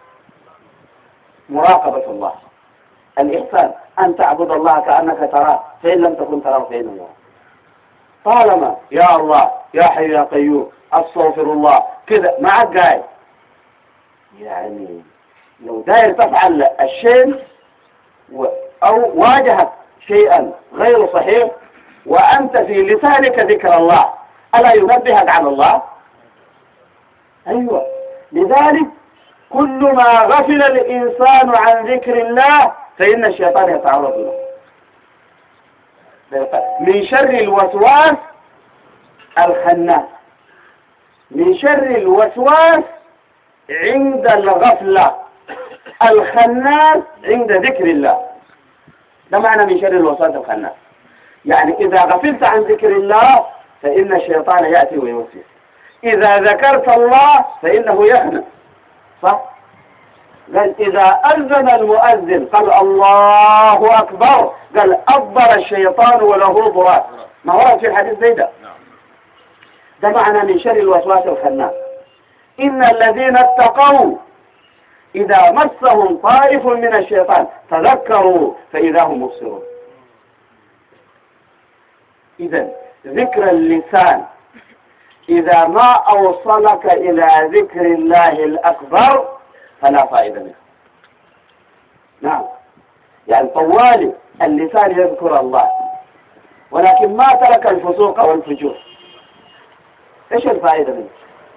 مراقبة الله، الإحسان، أن تعبد الله كأنك تراه، فإن لم تكن تراه فإنه يراك. طالما يا الله يا حي يا قيوم أستغفر الله كذا معك قاعد، يعني لو داير تفعل الشيء أو واجهت شيئا غير صحيح وأنت في لسانك ذكر الله، ألا ينبهك على الله؟ أيوة. لذلك كل ما غفل الإنسان عن ذكر الله فإن الشيطان يتعرض له. من شر الوسواس الخناس، من شر الوسواس عند الغفلة، الخناس عند ذكر الله. ده معنى من شر الوسواس الخناس. يعني إذا غفلت عن ذكر الله فإن الشيطان يأتي ويوسوس، إذا ذكرت الله فإنه يخنس. صح؟ قال إذا أذن المؤذن قال الله أكبر، قال أكبر الشيطان وله ضرات. ما ورد في الحديث زي ده. ده معنى من شر الوسواس الخناس. إن الذين اتقوا إذا مسهم طائف من الشيطان تذكروا فإذا هم مبصرون. إذن ذكر اللسان إذا ما أوصلك إلى ذكر الله الأكبر فلا فائدة منه. نعم، يعني طوالي اللسان يذكر الله ولكن ما ترك الفسوق والفجور، إيش الفائدة منه؟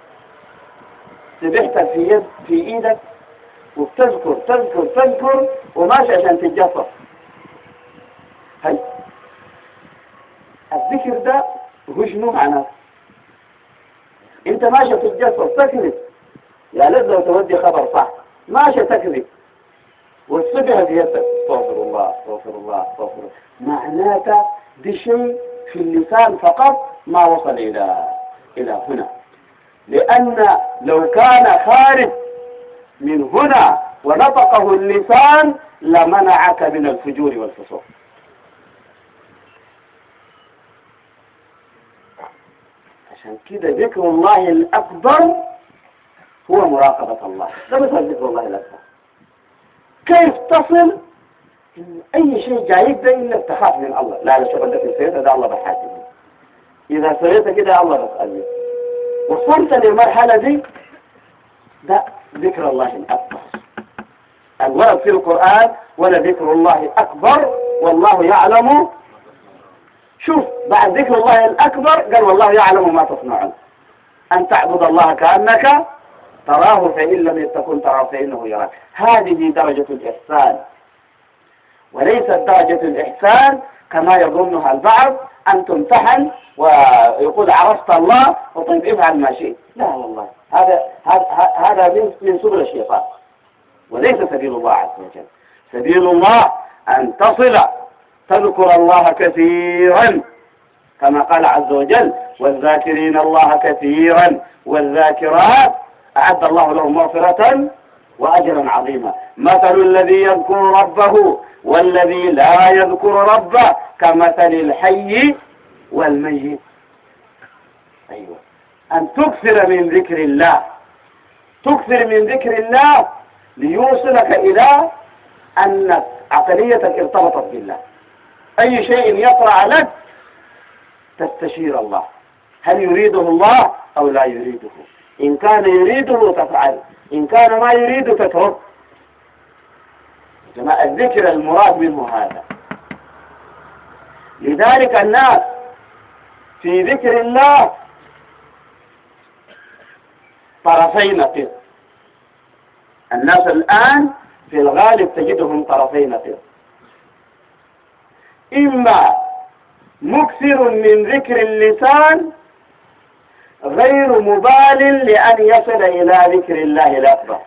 سبحت في يد في إيدك وبتذكر تذكر تذكر وماشي عشان تتجفف. هل الذكر ده هو شنو معناه؟ انت ماشي تتجفف تكذب، يا لذ لو تودي خبر صح، ماشي تكذب والصبح في يدك استغفر الله استغفر الله استغفر الله، معناته دي شيء في اللسان فقط ما وصل إلى إلى هنا، لأن لو كان خارج من هنا ونطقه اللسان لمنعك من الفجور والفسوق. عشان كده ذكر الله الأكبر هو مراقبة الله. ده مثل ذكر الله الأكبر. كيف تصل إن أي شيء جايك ده إنك تخاف من الله؟ لا لا، شوف عندك السيدة ده الله بحاسبه، إذا سويت كده الله بسألني. وصلت للمرحلة دي، ده ذكر الله الأكبر. الورد في القرآن ولا ذكر الله أكبر والله يعلم. شوف بعد ذكر الله الأكبر قال والله يعلم ما تصنعون، أن تعبد الله كأنك تراه فإن لم تكن تراه فإنه يراك. هذه درجة الإحسان، وليست درجة الإحسان كما يظنها البعض أن تمتحن ويقول عرفت الله وطيب افعل ما شئت. لا والله، هذا هذا من من سبل الشيطان وليس سبيل الله عز وجل. سبيل الله أن تصل تذكر الله كثيرا كما قال عز وجل والذاكرين الله كثيرا والذاكرات أعد الله لهم مغفرة وأجرا عظيما. مثل الذي يذكر ربه والذي لا يذكر ربه كمثل الحي والميت. أيوة، أن تكثر من ذكر الله، تكثر من ذكر الله ليوصلك إلى أن عقليتك ارتبطت بالله. أي شيء يطرأ لك تستشير الله، هل يريده الله أو لا يريده؟ إن كان يريده تفعل، إن كان ما يريد تترك. جماعة الذكر المراد منه هذا. لذلك الناس في ذكر الله طرفي نقيض. الناس الآن في الغالب تجدهم طرفي نقيض، إما مكثر من ذكر اللسان غير مبال لأن يصل إلى ذكر الله الأكبر.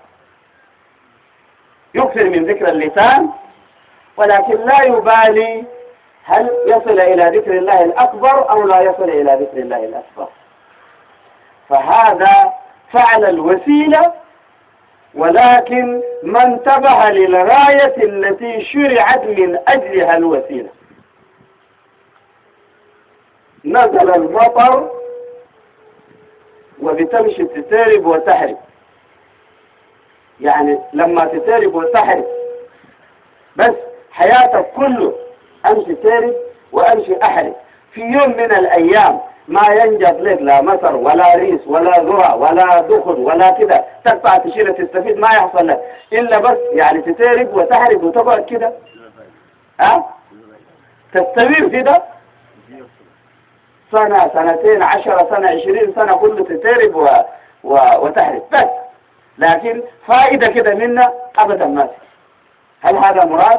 يكثر من ذكر اللسان ولكن لا يبالي هل يصل إلى ذكر الله الأكبر أو لا يصل إلى ذكر الله الأكبر. فهذا فعل الوسيلة، ولكن ما انتبه للغاية التي شرعت من أجلها الوسيلة. نزل المطر وبتمشي تتارب وتحرب، يعني لما تتارب وتحرب بس حياتك كله أمشي تارب وأمشي أحرب، في يوم من الأيام ما ينجب لك لا مطر ولا ريس ولا ذرة ولا دخل ولا كده تقطع تشيل تستفيد، ما يحصل لك إلا بس يعني تتارب وتحرب وتقعد كده. أه؟ تستمر كده سنة سنتين عشرة سنة عشرين سنة كله تتارب و... و... وتحرب بس، لكن فائدة كده منا أبدا ما في. هل هذا مراد؟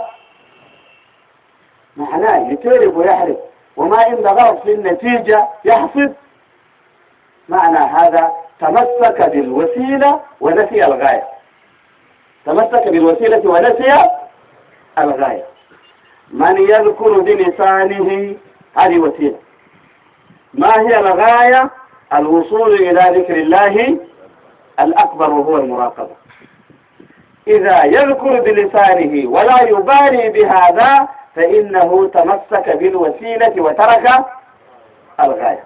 معناه يتارب ويحرب وما عنده غرض في النتيجة يحصد، معنى هذا تمسك بالوسيلة ونسي الغاية. تمسك بالوسيلة ونسي الغاية. من يذكر بلسانه هذه وسيلة. ما هي الغاية؟ الوصول إلى ذكر الله الأكبر وهو المراقبة. إذا يذكر بلسانه ولا يبالي بهذا فإنه تمسك بالوسيلة وترك الغاية.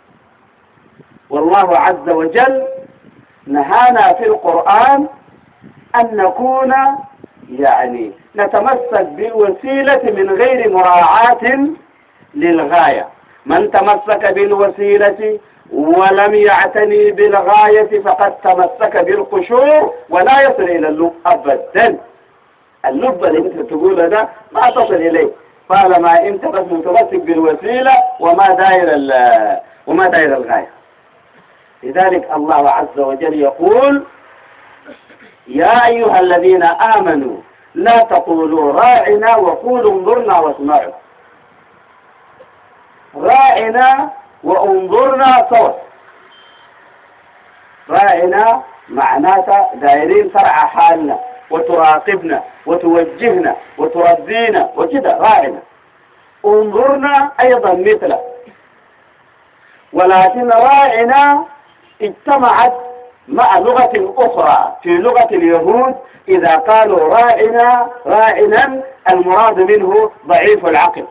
والله عز وجل نهانا في القرآن أن نكون يعني نتمسك بالوسيلة من غير مراعاة للغاية. من تمسك بالوسيلة ولم يعتني بالغاية فقد تمسك بالقشور ولا يصل إلى اللب أبدا. اللب اللي انت تقوله ده ما تصل إليه طالما انت بس متمسك بالوسيلة وما داير وما داير الغاية. لذلك الله عز وجل يقول: يا أيها الذين آمنوا لا تقولوا راعنا وقولوا انظرنا واسمعوا. راعنا وانظرنا سوا. راعنا معناته دايرين فرع حالنا وتراقبنا وتوجهنا وتربينا وكذا راعنا. انظرنا أيضا مثله، ولكن راعنا اجتمعت مع لغة أخرى. في لغة اليهود إذا قالوا راعنا راعنا المراد منه ضعيف العقل.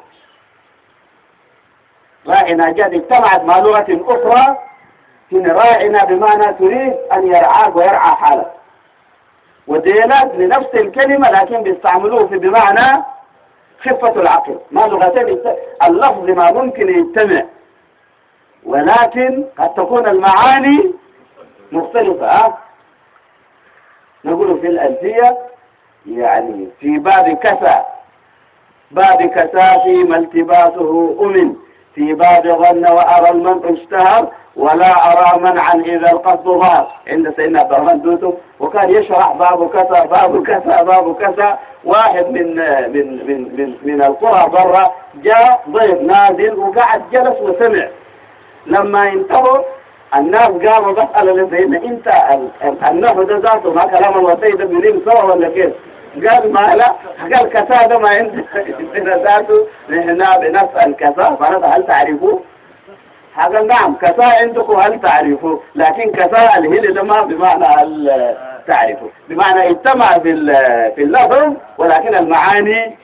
راعنا جاد اجتمعت مع لغة أخرى، هنا راعنا بمعنى تريد أن يرعاك ويرعى حالك. وديالات لنفس الكلمة لكن بيستعملوه في بمعنى خفة العقل. ما لغتين اللفظ ما ممكن يجتمع، ولكن قد تكون المعاني مختلفة. ها؟ نقول في الألفية يعني في باب كسى، باب كسى فيما التباسه أمن، في باب ظن وأرى المنع اشتهر، ولا أرى منعا إذا القصد ظهر. عند سيدنا عبد الرحمن دوسو وكان يشرح باب كسى باب كسى باب كسى. واحد من من من من, من القرى برا جاء ضيف نازل وقعد جلس وسمع. لما انتهوا الناس قاموا بسألوا لسيدنا: انت النحو ده ذاته ما كلام الوصي ده بينين سوا ولا كيف؟ قال: ما لا. قال: كسا ده ما عندنا ذاته، نحن بنسأل كسا فأنا هل تعرفوه؟ قال: نعم كسا عندكم هل تعرفوه، لكن كسا الهل ده ما بمعنى هل تعرفوه، بمعنى اجتمع في في اللفظ ولكن المعاني.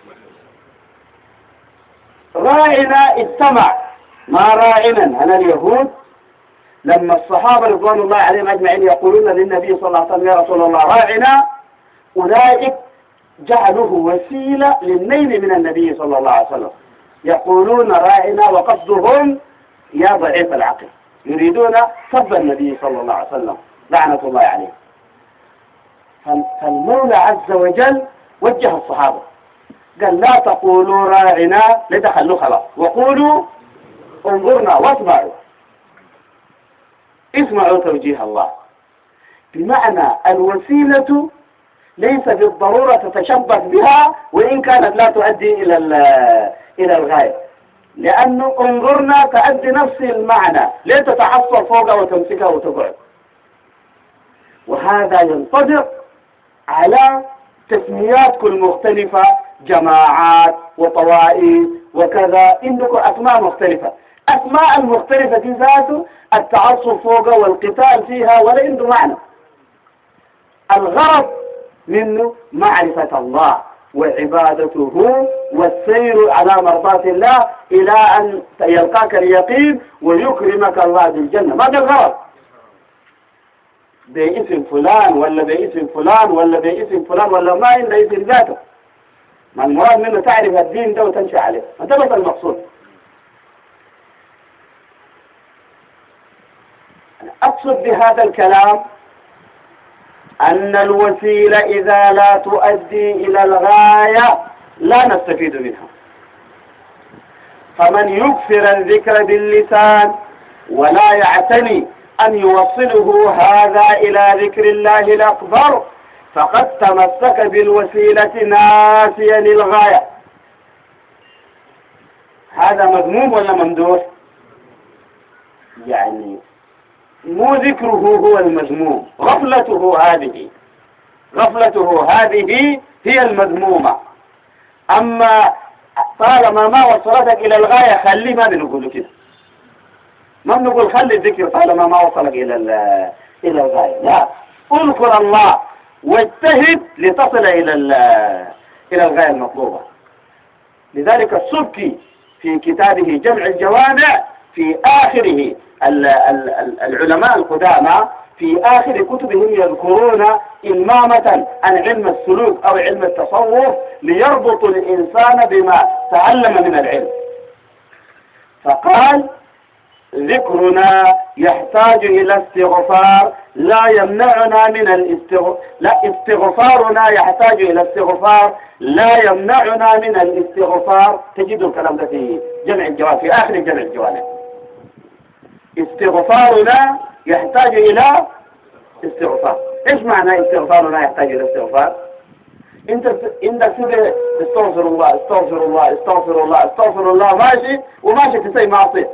راعنا اجتمع ما راعنا. أنا اليهود لما الصحابة رضوان الله عليهم أجمعين يقولون للنبي صلى الله عليه وسلم: يا رسول الله راعنا، أولئك جعلوه وسيلة للنيل من النبي صلى الله عليه وسلم. يقولون راعنا وقصدهم يا ضعيف العقل، يريدون سب النبي صلى الله عليه وسلم لعنة الله عليه. فالمولى عز وجل وجه الصحابة قال: لا تقولوا راعنا لتخلوا خلاص، وقولوا انظرنا واسمعوا. اسمعوا توجيه الله، بمعنى الوسيلة ليس بالضرورة تتشبث بها وإن كانت لا تؤدي إلى إلى الغاية، لأنه انظرنا تؤدي نفس المعنى، لا تتحصل فوقها وتمسكها وتقعد. وهذا ينطبق على تسميات كل مختلفة، جماعات وطوائف وكذا، عندكم أسماء مختلفة. أسماء المختلفة في ذاته التعصب فوقها والقتال فيها ولا عنده معنى. الغرض منه معرفة الله وعبادته والسير على مرضاة الله إلى أن يلقاك اليقين ويكرمك الله بالجنة. ما ده الغرض باسم فلان ولا باسم فلان ولا باسم فلان ولا ما عنده اسم ذاته. ما المراد منه تعرف الدين ده وتمشي عليه، هذا بس المقصود. أقصد بهذا الكلام أن الوسيلة إذا لا تؤدي إلى الغاية لا نستفيد منها. فمن يكثر الذكر باللسان ولا يعتني أن يوصله هذا إلى ذكر الله الأكبر فقد تمسك بالوسيلة ناسيا للغاية. هذا مذموم ولا ممدوح؟ يعني مو ذكره هو المذموم، غفلته هذه غفلته هذه هي المذمومة. أما طالما ما وصلتك إلى الغاية خليه، ما بنقول كده، ما بنقول خلي الذكر طالما ما وصلك إلى إلى الغاية، لا، اذكر الله واجتهد لتصل إلى إلى الغاية المطلوبة. لذلك السبكي في كتابه جمع الجوامع في آخره العلماء القدامى في آخر كتبهم يذكرون إمامة عن علم السلوك أو علم التصوف ليربط الإنسان بما تعلم من العلم. فقال ذكرنا يحتاج إلى استغفار لا يمنعنا من الاستغفار، لا استغفارنا يحتاج إلى استغفار لا يمنعنا من الاستغفار. تجد الكلام ده في جمع الجواب في آخر جمع الجواب. استغفارنا يحتاج إلى استغفار. إيش معنى استغفارنا يحتاج إلى استغفار؟ أنت أنت تقول استغفر الله استغفر الله استغفر الله استغفر الله ماشي وماشي تسوي معصية.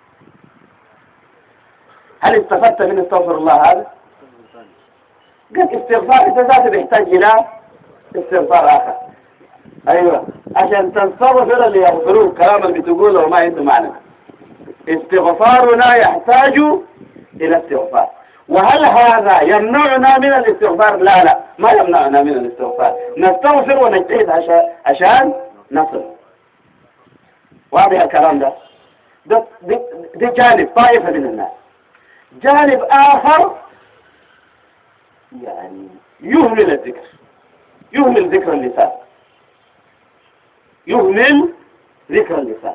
هل استفدت من استغفر الله هذا؟ قلت استغفار أنت ذاته بيحتاج إلى استغفار آخر. أيوة عشان تستغفر اللي يغفروه الكلام اللي بتقوله وما عنده معنى. استغفارنا يحتاج إلى استغفار. وهل هذا يمنعنا من الاستغفار؟ لا لا، ما يمنعنا من الاستغفار، نستغفر ونجتهد عشان عشان نصل. واضح الكلام ده؟ ده, ده, ده جانب طائفة من الناس. جانب آخر يعني يهمل الذكر، يهمل ذكر اللسان، يهمل ذكر اللسان،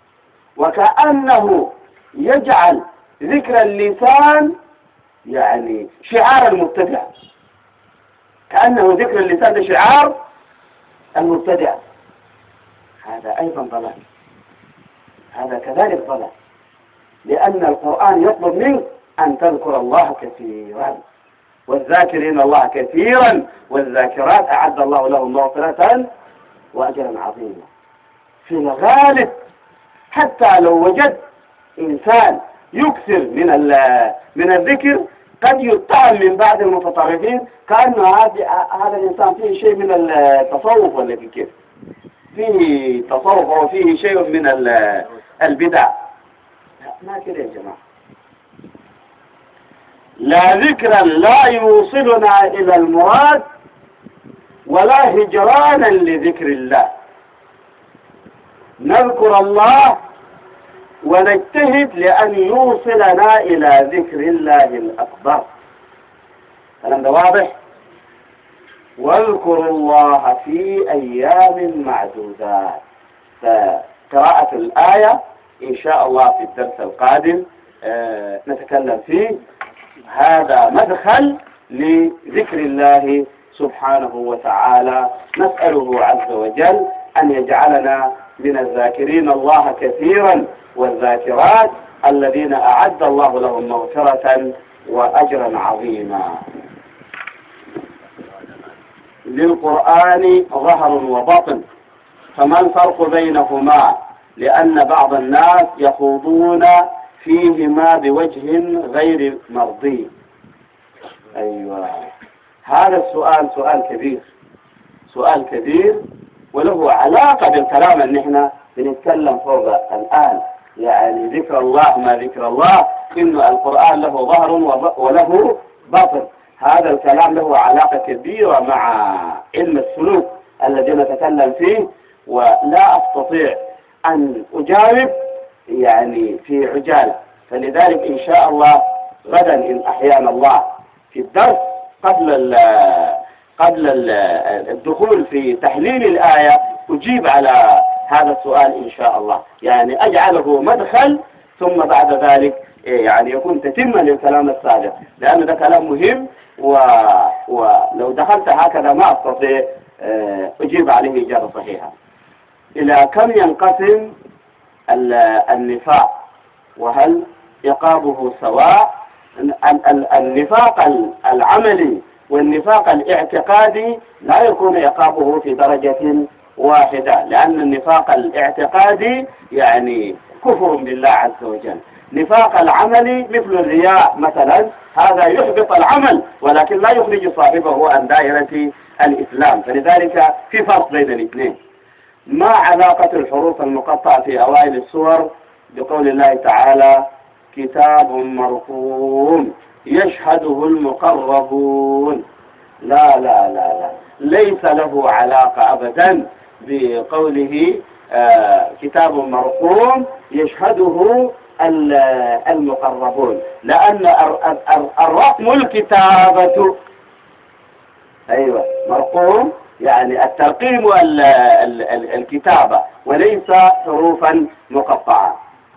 وكأنه يجعل ذكر اللسان يعني شعار المبتدع، كأنه ذكر اللسان ده شعار المبتدع. هذا أيضا ضلال، هذا كذلك ضلال، لأن القرآن يطلب منك أن تذكر الله كثيرا، والذاكرين الله كثيرا والذاكرات أعد الله لهم مغفرة وأجرا عظيما. في الغالب حتى لو وجد إنسان يكثر من من الذكر قد يتهم من بعض المتطرفين كأنه هذا الإنسان فيه شيء من التصوف ولا في كيف، فيه تصوف أو فيه شيء من البدع. ما كده يا جماعة. لا ذكرا لا يوصلنا إلى المراد ولا هجرانا لذكر الله. نذكر الله ونجتهد لأن يوصلنا إلى ذكر الله الأكبر. الكلام ده واضح؟ واذكروا الله في أيام معدودات. فقراءة الآية إن شاء الله في الدرس القادم آه نتكلم فيه. هذا مدخل لذكر الله سبحانه وتعالى. نسأله عز وجل أن يجعلنا من الذاكرين الله كثيرا والذاكرات الذين أعد الله لهم مغفرة وأجرا عظيما. للقرآن ظهر وبطن، فما الفرق بينهما؟ لأن بعض الناس يخوضون فيهما بوجه غير مرضي. أيوة، هذا السؤال سؤال كبير، سؤال كبير وله علاقة بالكلام اللي احنا بنتكلم فوق الآن. يعني ذكر الله ما ذكر الله، إن القرآن له ظهر وله باطن. هذا الكلام له علاقة كبيرة مع علم السلوك الذي نتكلم فيه، ولا أستطيع أن أجاوب يعني في عجالة. فلذلك إن شاء الله غدا إن أحيانا الله في الدرس قبل ال قبل ال الدخول في تحليل الآية أجيب على هذا السؤال إن شاء الله، يعني أجعله مدخل ثم بعد ذلك يعني يكون تتمة للكلام السابق، لأن ده كلام مهم، و... ولو دخلت هكذا ما أستطيع أجيب عليه إجابة صحيحة. إلى كم ينقسم النفاق، وهل عقابه سواء؟ النفاق العملي والنفاق الاعتقادي لا يكون عقابه في درجة واحدة، لأن النفاق الاعتقادي يعني كفر بالله عز وجل. نفاق العملي مثل الرياء مثلا، هذا يحبط العمل ولكن لا يخرج صاحبه عن دائرة الإسلام، فلذلك في فرق بين الاثنين. ما علاقة الحروف المقطعة في أوائل السور بقول الله تعالى كتاب مرقوم يشهده المقربون؟ لا لا لا لا، ليس له علاقة أبدا بقوله آه كتاب مرقوم يشهده المقربون، لأن الرقم الكتابة، أيوة مرقوم يعني الترقيم والكتابة وليس حروفا مقطعة.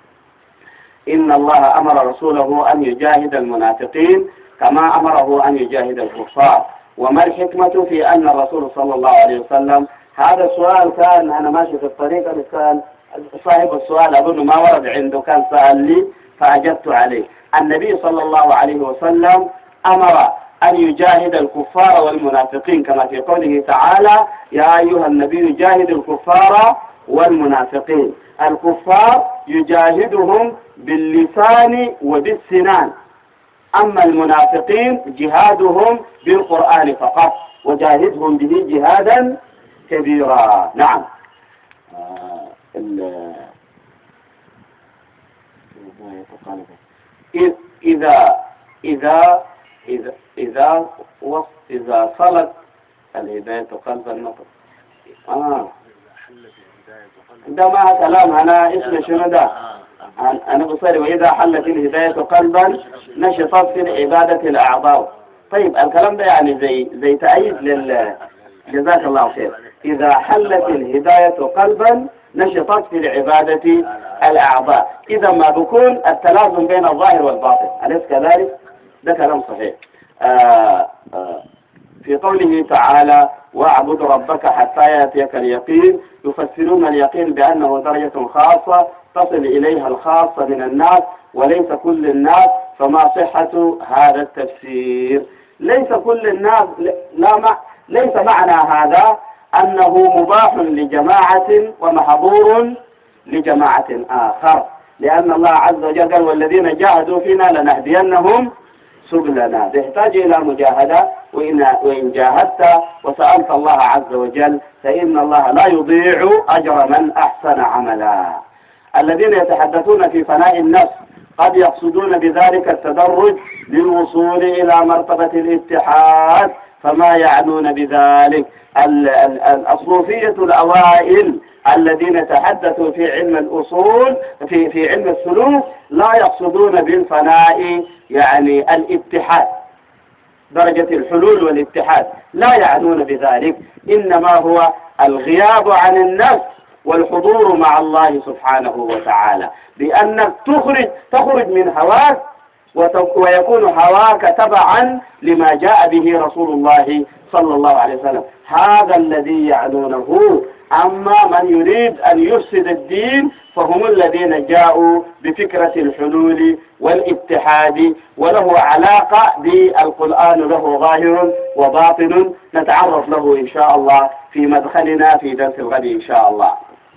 إن الله أمر رسوله أن يجاهد المنافقين كما أمره أن يجاهد الكفار. وما الحكمة في أن الرسول صلى الله عليه وسلم، هذا السؤال كان أنا ماشي في الطريق، كان صاحب السؤال أظن ما ورد عنده، كان سأل لي فأجبت عليه. النبي صلى الله عليه وسلم أمر أن يجاهد الكفار والمنافقين كما في قوله تعالى يا أيها النبي جاهد الكفار والمنافقين. الكفار يجاهدهم باللسان وبالسنان، أما المنافقين جهادهم بالقرآن فقط، وجاهدهم به جهادا كبيرا. نعم. إذا إذا إذا إذا إذا صلت الهداية قلب النطق. آه. ده ما كلام أنا اسمه شنو ده؟ أنا بصير وإذا حلت الهداية قلبا نشطت في العبادة الأعضاء. طيب الكلام ده يعني زي زي تأييد لل جزاك الله خير. إذا حلت الهداية قلبا نشطت في العبادة الأعضاء. إذا ما بيكون التلازم بين الظاهر والباطن، أليس كذلك؟ ده كلام صحيح. آآ آآ في قوله تعالى واعبد ربك حتى يأتيك اليقين، يفسرون اليقين بأنه درجة خاصة تصل إليها الخاصة من الناس وليس كل الناس. فما صحة هذا التفسير؟ ليس كل الناس، لا مع ليس معنى هذا أنه مباح لجماعة ومحظور لجماعة آخر، لأن الله عز وجل قال والذين جاهدوا فينا لنهدينهم سبلنا. يحتاج إلى مجاهدة، وإن, وإن جاهدت وسألت الله عز وجل فإن الله لا يضيع أجر من أحسن عملا. الذين يتحدثون في فناء النفس قد يقصدون بذلك التدرج للوصول إلى مرتبة الاتحاد، فما يعنون بذلك. الصوفية الأوائل الذين تحدثوا في علم الأصول في في علم السلوك لا يقصدون بالفناء يعني الاتحاد، درجة الحلول والاتحاد، لا يعنون بذلك، إنما هو الغياب عن النفس والحضور مع الله سبحانه وتعالى، بأنك تخرج تخرج من هواك ويكون هواك تبعا لما جاء به رسول الله صلى الله عليه وسلم. هذا الذي يعنونه. أما من يريد أن يفسد الدين فهم الذين جاءوا بفكرة الحلول والاتحاد، وله علاقة بالقرآن، له ظاهر وباطن نتعرف له إن شاء الله في مدخلنا في درس الغد إن شاء الله.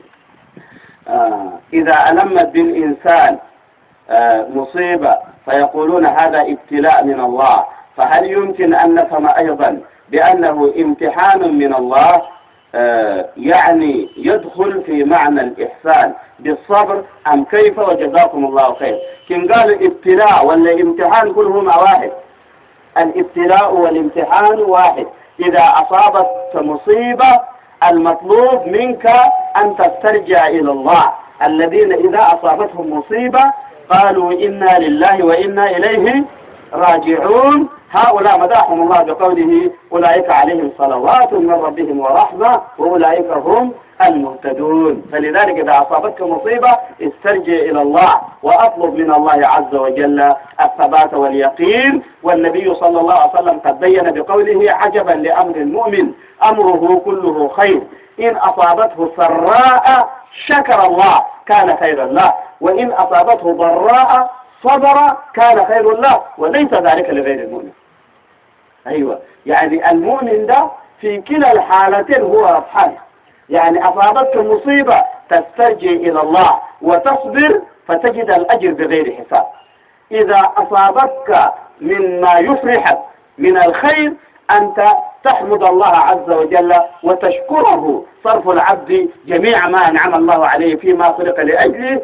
آه إذا ألمت بالإنسان آه مصيبة فيقولون هذا ابتلاء من الله، فهل يمكن أن نفهم أيضا بأنه امتحان من الله؟ آه يعني يدخل في معنى الإحسان بالصبر أم كيف؟ وجزاكم الله خير. كم قال ابتلاء ولا امتحان كلهما واحد. الابتلاء والامتحان واحد. إذا أصابت مصيبة المطلوب منك أن تسترجع إلى الله. الذين إذا أصابتهم مصيبة قالوا إنا لله وإنا إليه راجعون، هؤلاء مدحهم الله بقوله أولئك عليهم صلوات من ربهم ورحمة وأولئك هم المهتدون. فلذلك إذا أصابتك مصيبة استرجع إلى الله وأطلب من الله عز وجل الثبات واليقين. والنبي صلى الله عليه وسلم قد بين بقوله عجبا لأمر المؤمن أمره كله خير، إن أصابته سراء شكر الله كان خيرا له، وإن أصابته ضراء صبر كان خير له، وليس ذلك لغير المؤمن. أيوة، يعني المؤمن ده في كلا الحالتين هو ربحان. يعني أصابتك مصيبة تسترجع إلى الله وتصبر فتجد الأجر بغير حساب. إذا أصابتك مما يفرحك من الخير أنت تحمد الله عز وجل وتشكره، صرف العبد جميع ما أنعم الله عليه فيما خلق لأجله،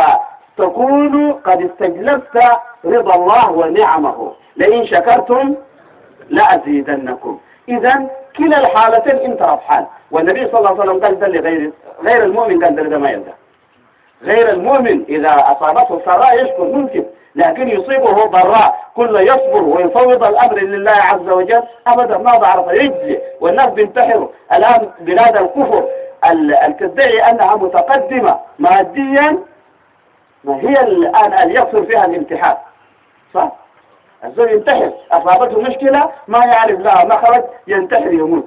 فتكون قد استجلبت رضا الله ونعمه. لئن شكرتم لأزيدنكم. إذا كلا الحالتين أنت ربحان. والنبي صلى الله عليه وسلم قال ذل غير غير المؤمن، قال ذل ما يلزم. غير المؤمن إذا أصابته سراء يشكر ممكن، لكن يصيبه ضراء كل يصبر ويفوض الأمر لله عز وجل أبدا ما بعرف يجزي. والناس بينتحروا الآن بلاد الكفر اللي تدعي أنها متقدمة ماديا، ما هي الآن اللي يقصر فيها الامتحان، صح؟ الزول ينتحر، أصابته مشكلة ما يعرف لها مخرج ينتحر يموت.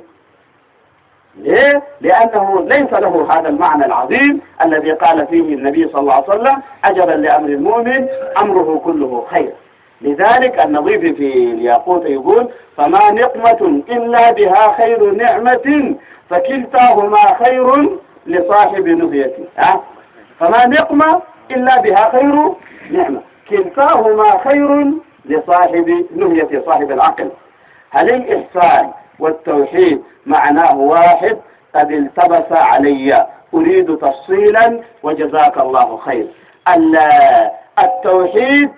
ليه؟ لأنه ليس له هذا المعنى العظيم الذي قال فيه النبي صلى الله عليه وسلم عجبا لأمر المؤمن أمره كله خير. لذلك النظيف في الياقوت يقول فما نقمة إلا بها خير نعمة فكلتاهما خير لصاحب نهيته. أه؟ فما نقمة إلا بها خير نعمة، كلتاهما خير لصاحب نهية صاحب العقل. هل الإحسان والتوحيد معناه واحد؟ قد التبس علي، أريد تفصيلا وجزاك الله خير. التوحيد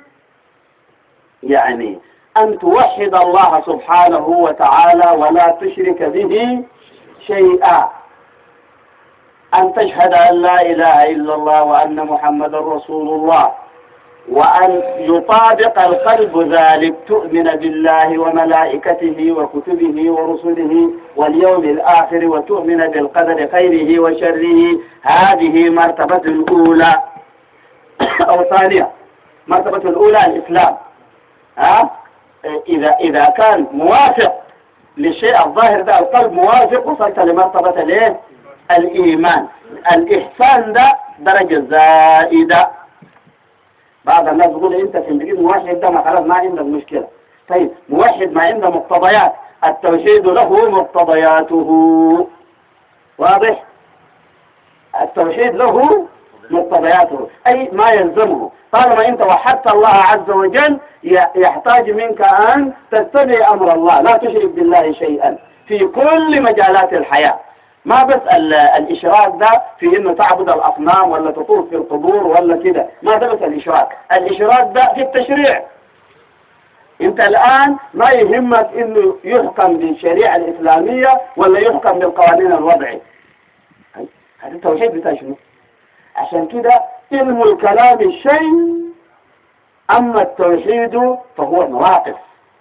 يعني أن توحد الله سبحانه وتعالى ولا تشرك به شيئا، أن تشهد أن لا إله إلا الله وأن محمد رسول الله، وأن يطابق القلب ذلك، تؤمن بالله وملائكته وكتبه ورسله واليوم الآخر وتؤمن بالقدر خيره وشره. هذه مرتبة الأولى أو ثانية. مرتبة الأولى الإسلام. ها؟ إذا إذا كان موافق للشيء الظاهر ده، القلب موافق، وصلت لمرتبة الايه؟ الإيمان. الإحسان ده درجة زائدة. بعض الناس يقول انت في الدين موحد ده ما خلاص ما عنده مشكلة. طيب موحد ما عنده مقتضيات، التوحيد له مقتضياته، واضح؟ التوحيد له مقتضياته أي ما يلزمه. طالما انت وحدت الله عز وجل يحتاج منك أن تتبع أمر الله، لا تشرك بالله شيئا في كل مجالات الحياة. ما بس الإشراك ده في إنه تعبد الأصنام ولا تطوف في القبور ولا كده، ما ده بس الإشراك. الإشراك ده في التشريع. أنت الآن ما يهمك إنه يحكم بالشريعة الإسلامية ولا يحكم بالقوانين الوضعي. هذا التوحيد بتاع شنو؟ عشان كده علم الكلام الشيء، أما التوحيد فهو مواقف.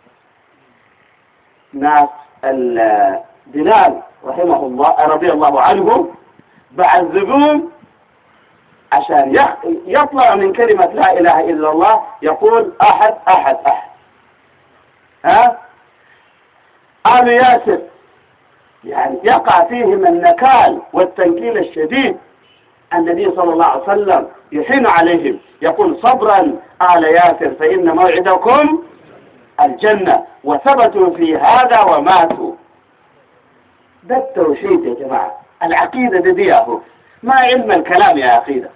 ناس بلال رحمه الله رضي الله عنه بعذبوه عشان يطلع من كلمة لا إله إلا الله يقول أحد أحد أحد. ها؟ آل ياسر يعني يقع فيهم النكال والتنكيل الشديد. النبي صلى الله عليه وسلم يحين عليهم يقول صبرا آل ياسر فإن موعدكم الجنة، وثبتوا في هذا وماتوا. ده التوحيد يا جماعة. العقيدة دي دي أهو، ما علم الكلام يا عقيدة.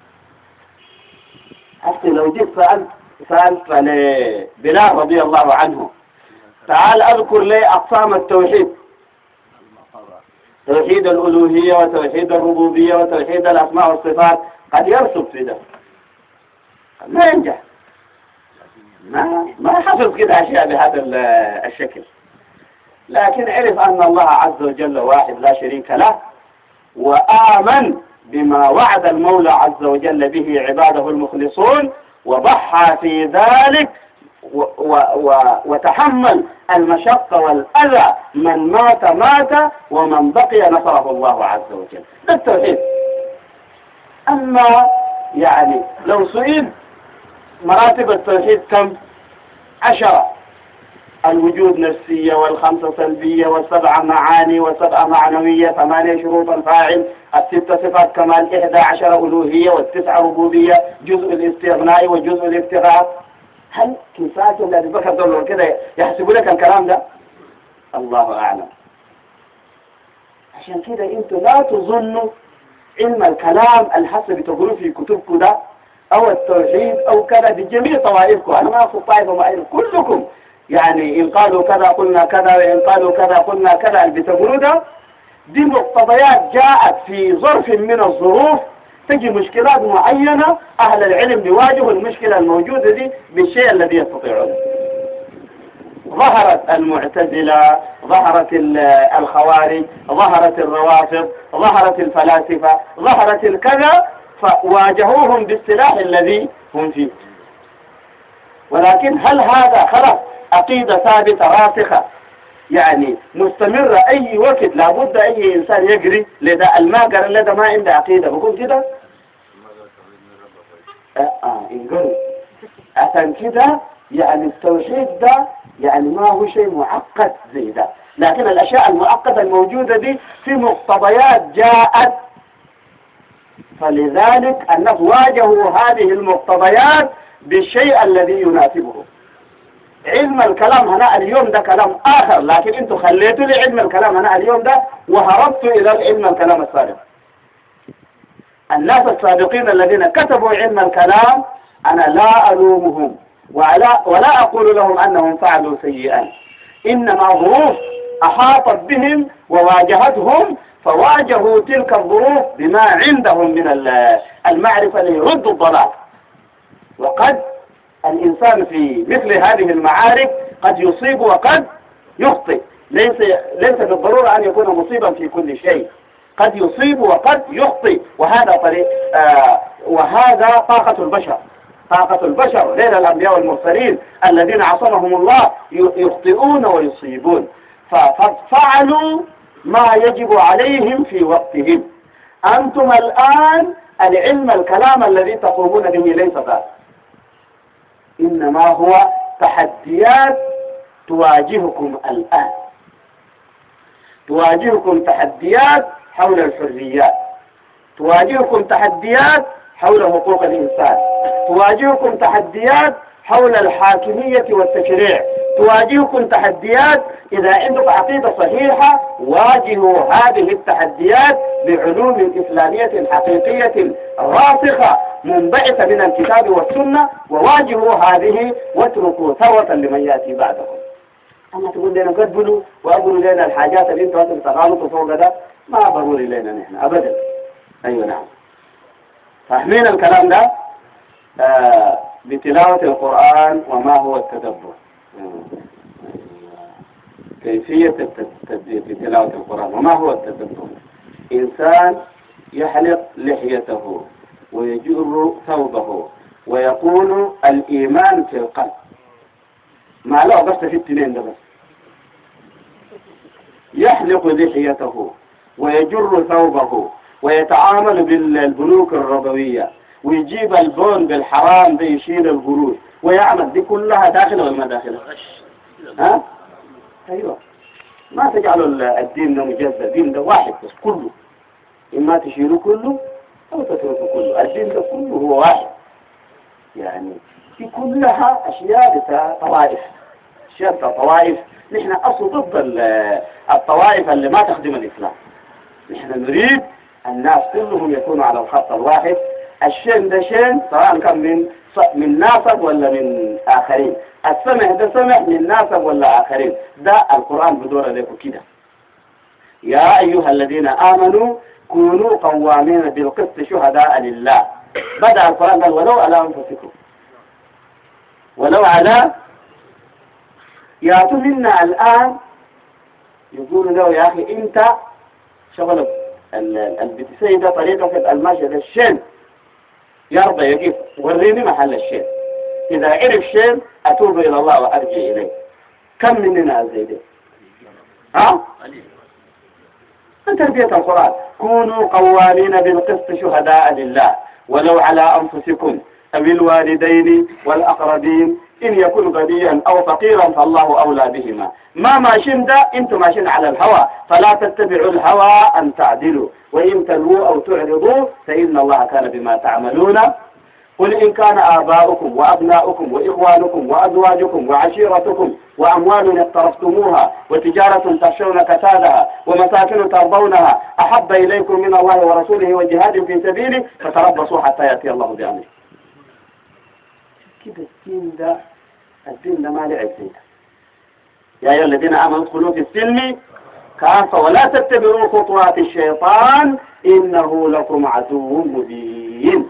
حتى لو جيت سألت سألت بلال رضي الله عنه تعال أذكر لي أقسام التوحيد، توحيد الألوهية وتوحيد الربوبية وتوحيد الأسماء والصفات قد يرسب في ده، ما ينجح، ما ما حصل كده أشياء بهذا الشكل. لكن عرف أن الله عز وجل واحد لا شريك له، وآمن بما وعد المولى عز وجل به عباده المخلصون، وضحى في ذلك و و و وتحمل المشقة والأذى، من مات مات ومن بقي نصره الله عز وجل. ده التوحيد. أما يعني لو سئل مراتب التوحيد كم؟ عشرة: الوجود نفسية، والخمسة سلبية، والسبعة معاني، والسبعة معنوية، ثمانية شروط الفاعل، الستة صفات كمال، إحدى عشر ألوهية، والتسعة ربوبية، جزء الاستغناء وجزء الابتغاء. هل كفاية الذي بكر دول كده يحسبوا لك الكلام ده؟ الله أعلم. عشان كده انتوا لا تظنوا علم الكلام الحسب تقولوا في كتبكم ده أو التوحيد أو كذا بجميع طوائفكم. أنا ما أقصد طائفة معينة، كلكم يعني إن قالوا كذا قلنا كذا، وإن قالوا كذا قلنا كذا. اللي بتقولوا ده دي مقتضيات جاءت في ظرف من الظروف، تجي مشكلات معينة، أهل العلم يواجهوا المشكلة الموجودة دي بالشيء الذي يستطيعونه. ظهرت المعتزلة، ظهرت الخوارج، ظهرت الروافض، ظهرت الفلاسفة، ظهرت الكذا، فواجهوهم بالسلاح الذي هم فيه. ولكن هل هذا خلاص عقيدة ثابتة راسخة يعني مستمرة أي وقت لابد أي إنسان يجري لذا الماقر لذا ما عنده عقيدة بكون كده؟ آه آه إنقروا عشان كده يعني التوحيد ده يعني ما هو شيء معقد زي ده، لكن الأشياء المعقدة الموجودة دي في مقتضيات جاءت، فلذلك الناس واجهوا هذه المقتضيات بالشيء الذي يناسبه. علم الكلام هنا اليوم ده كلام آخر، لكن انتوا خليتوا لي علم الكلام هنا اليوم ده وهربتوا إلى علم الكلام السابق. الناس السابقين الذين كتبوا علم الكلام أنا لا ألومهم ولا, ولا أقول لهم أنهم فعلوا سيئا، إنما ظروف أحاطت بهم وواجهتهم فواجهوا تلك الظروف بما عندهم من المعرفة ليردوا الضلال. وقد الإنسان في مثل هذه المعارك قد يصيب وقد يخطئ، ليس ليس بالضرورة أن يكون مصيبا في كل شيء، قد يصيب وقد يخطئ، وهذا طريق آه وهذا طاقة البشر، طاقة البشر غير الأنبياء والمرسلين الذين عصمهم الله يخطئون ويصيبون، ففعلوا ما يجب عليهم في وقتهم. أنتم الآن العلم الكلام الذي تقومون به ليس ذلك، إنما هو تحديات تواجهكم الآن، تواجهكم تحديات حول الحريات، تواجهكم تحديات حول حقوق الإنسان، تواجهكم تحديات حول الحاكمية والتشريع، تواجهكم تحديات. إذا عندك عقيدة صحيحة واجهوا هذه التحديات بعلوم إسلامية حقيقية راسخة منبعثة من الكتاب والسنة، وواجهوا هذه واتركوا ثروة لمن يأتي بعدهم. أما تقول لنا قبلوا وأقولوا لنا الحاجات اللي انتوا هاتوا تغالطوا فوق ده ما ضروري لنا نحن أبدا. أيوة نعم، فاهمين الكلام ده آه بتلاوة القرآن. وما هو التدبر؟ كيفية التدبير بتلاوة القرآن. وما هو التدبر؟ إنسان يحلق لحيته ويجر ثوبه ويقول الإيمان في القلب، ما له بس في التنين ده بس، يحلق لحيته ويجر ثوبه ويتعامل بالبنوك الربوية ويجيب البون بالحرام ده يشيل القروش ويعمل دي كلها داخل ولا ما داخل؟ ها؟ أيوة، ما تجعلوا الدين ده مجزء، الدين ده واحد بس كله، إما تشيلوا كله أو تتركوا كله، الدين ده كله هو واحد. يعني في كلها أشياء بتاع طوائف، أشياء بتاع طوائف. نحن أصل ضد الطوائف اللي ما تخدم الإسلام. نحن نريد الناس كلهم يكونوا على الخط الواحد، الشين ده شين سواء كان من من ناسب ولا من آخرين، السمع ده سمع من ناسب ولا آخرين، ده القرآن بدور عليكم كده. يا أيها الذين آمنوا كونوا قوامين بالقسط شهداء لله. بدأ القرآن قال ولو على أنفسكم، ولو على يأتوا منا الآن يقولوا له يا أخي أنت شغلك البتسين ده طريقة الماشية ده الشين يرضى يقف وريني محل الشين، إذا عرف شين أتوب إلى الله وأرجع إليه. كم مننا زي ده؟ ها؟ من تربية القرآن كونوا قوامين بالقسط شهداء لله ولو على أنفسكم أو الوالدين والأقربين إن يكن غنيا أو فقيرا فالله أولى بهما. ما ماشين ده أنتم ماشين على الهوى، فلا تتبعوا الهوى أن تعدلوا وإن تلووا أو تعرضوا فإن الله كان بما تعملون. قل إن كان آباؤكم وأبناؤكم وإخوانكم وأزواجكم وعشيرتكم وأموال اقترفتموها وتجارة تخشون كسادها ومساكن ترضونها أحب إليكم من الله ورسوله وجهاد في سبيله فتربصوا حتى يأتي الله بأمره. كده الدين ده الدين ده ما لعب فيه. يا أيها الذين آمنوا ادخلوا في السلم كافة ولا تتبعوا خطوات الشيطان إنه لكم عدو مبين.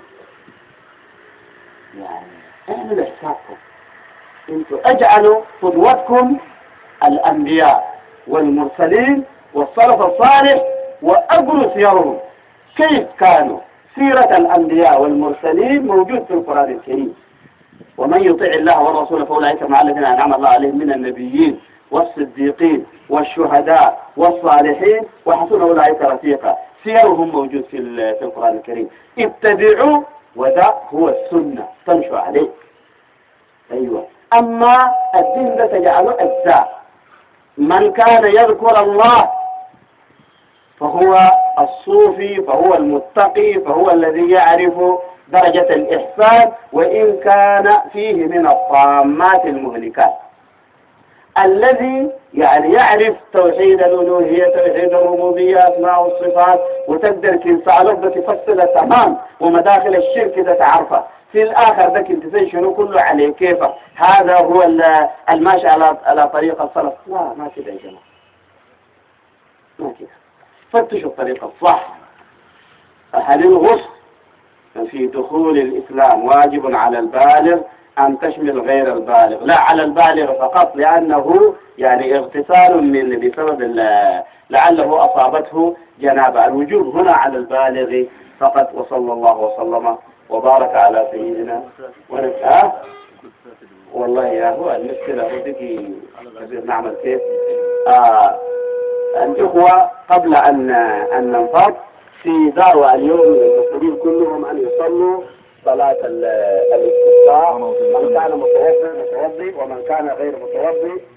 يعني اعملوا حسابكم انتم اجعلوا قدوتكم الانبياء والمرسلين والسلف الصالح واقروا سيرهم كيف كانوا. سيرة الانبياء والمرسلين موجود في القرآن الكريم. ومن يطع الله والرسول فاولئك مع الذين انعم الله عليهم من النبيين والصديقين والشهداء والصالحين وحسن اولئك رفيقا. سيرهم موجود في في القرآن الكريم. اتبعوا وده هو السنة تمشوا عليه. أيوة. أما الدين ده تجعله أجزاء. من كان يذكر الله فهو الصوفي فهو المتقي فهو الذي يعرف درجة الإحسان وإن كان فيه من الطامات المهلكات. الذي يعني يعرف توحيد الألوهية توحيد الربوبية أسماء والصفات وتقدر كنت على تفصل تمام ومداخل الشرك ده تعرفه في الآخر ده كنت زي شنو كله عليه كيفه. هذا هو الماشي على على طريق السلف. لا ما كده يا جماعة ما كده. فتشوا الطريق الصح. هل الغسل في دخول الإسلام واجب على البالغ أن تشمل غير البالغ؟ لا على البالغ فقط لأنه يعني اغتسال من بسبب لعله أصابته جنابة. الوجوب هنا على البالغ فقط. وصلى الله وسلم وبارك على سيدنا ونسأه. والله يا هو المشكلة هو دقي نعمل كيف. آه الإخوة قبل أن أن ننفض في دعوة اليوم المسؤولين كلهم أن يصلوا صلاة الاستسقاء. من كان متوضئ متوضئ ومن كان غير متوضئ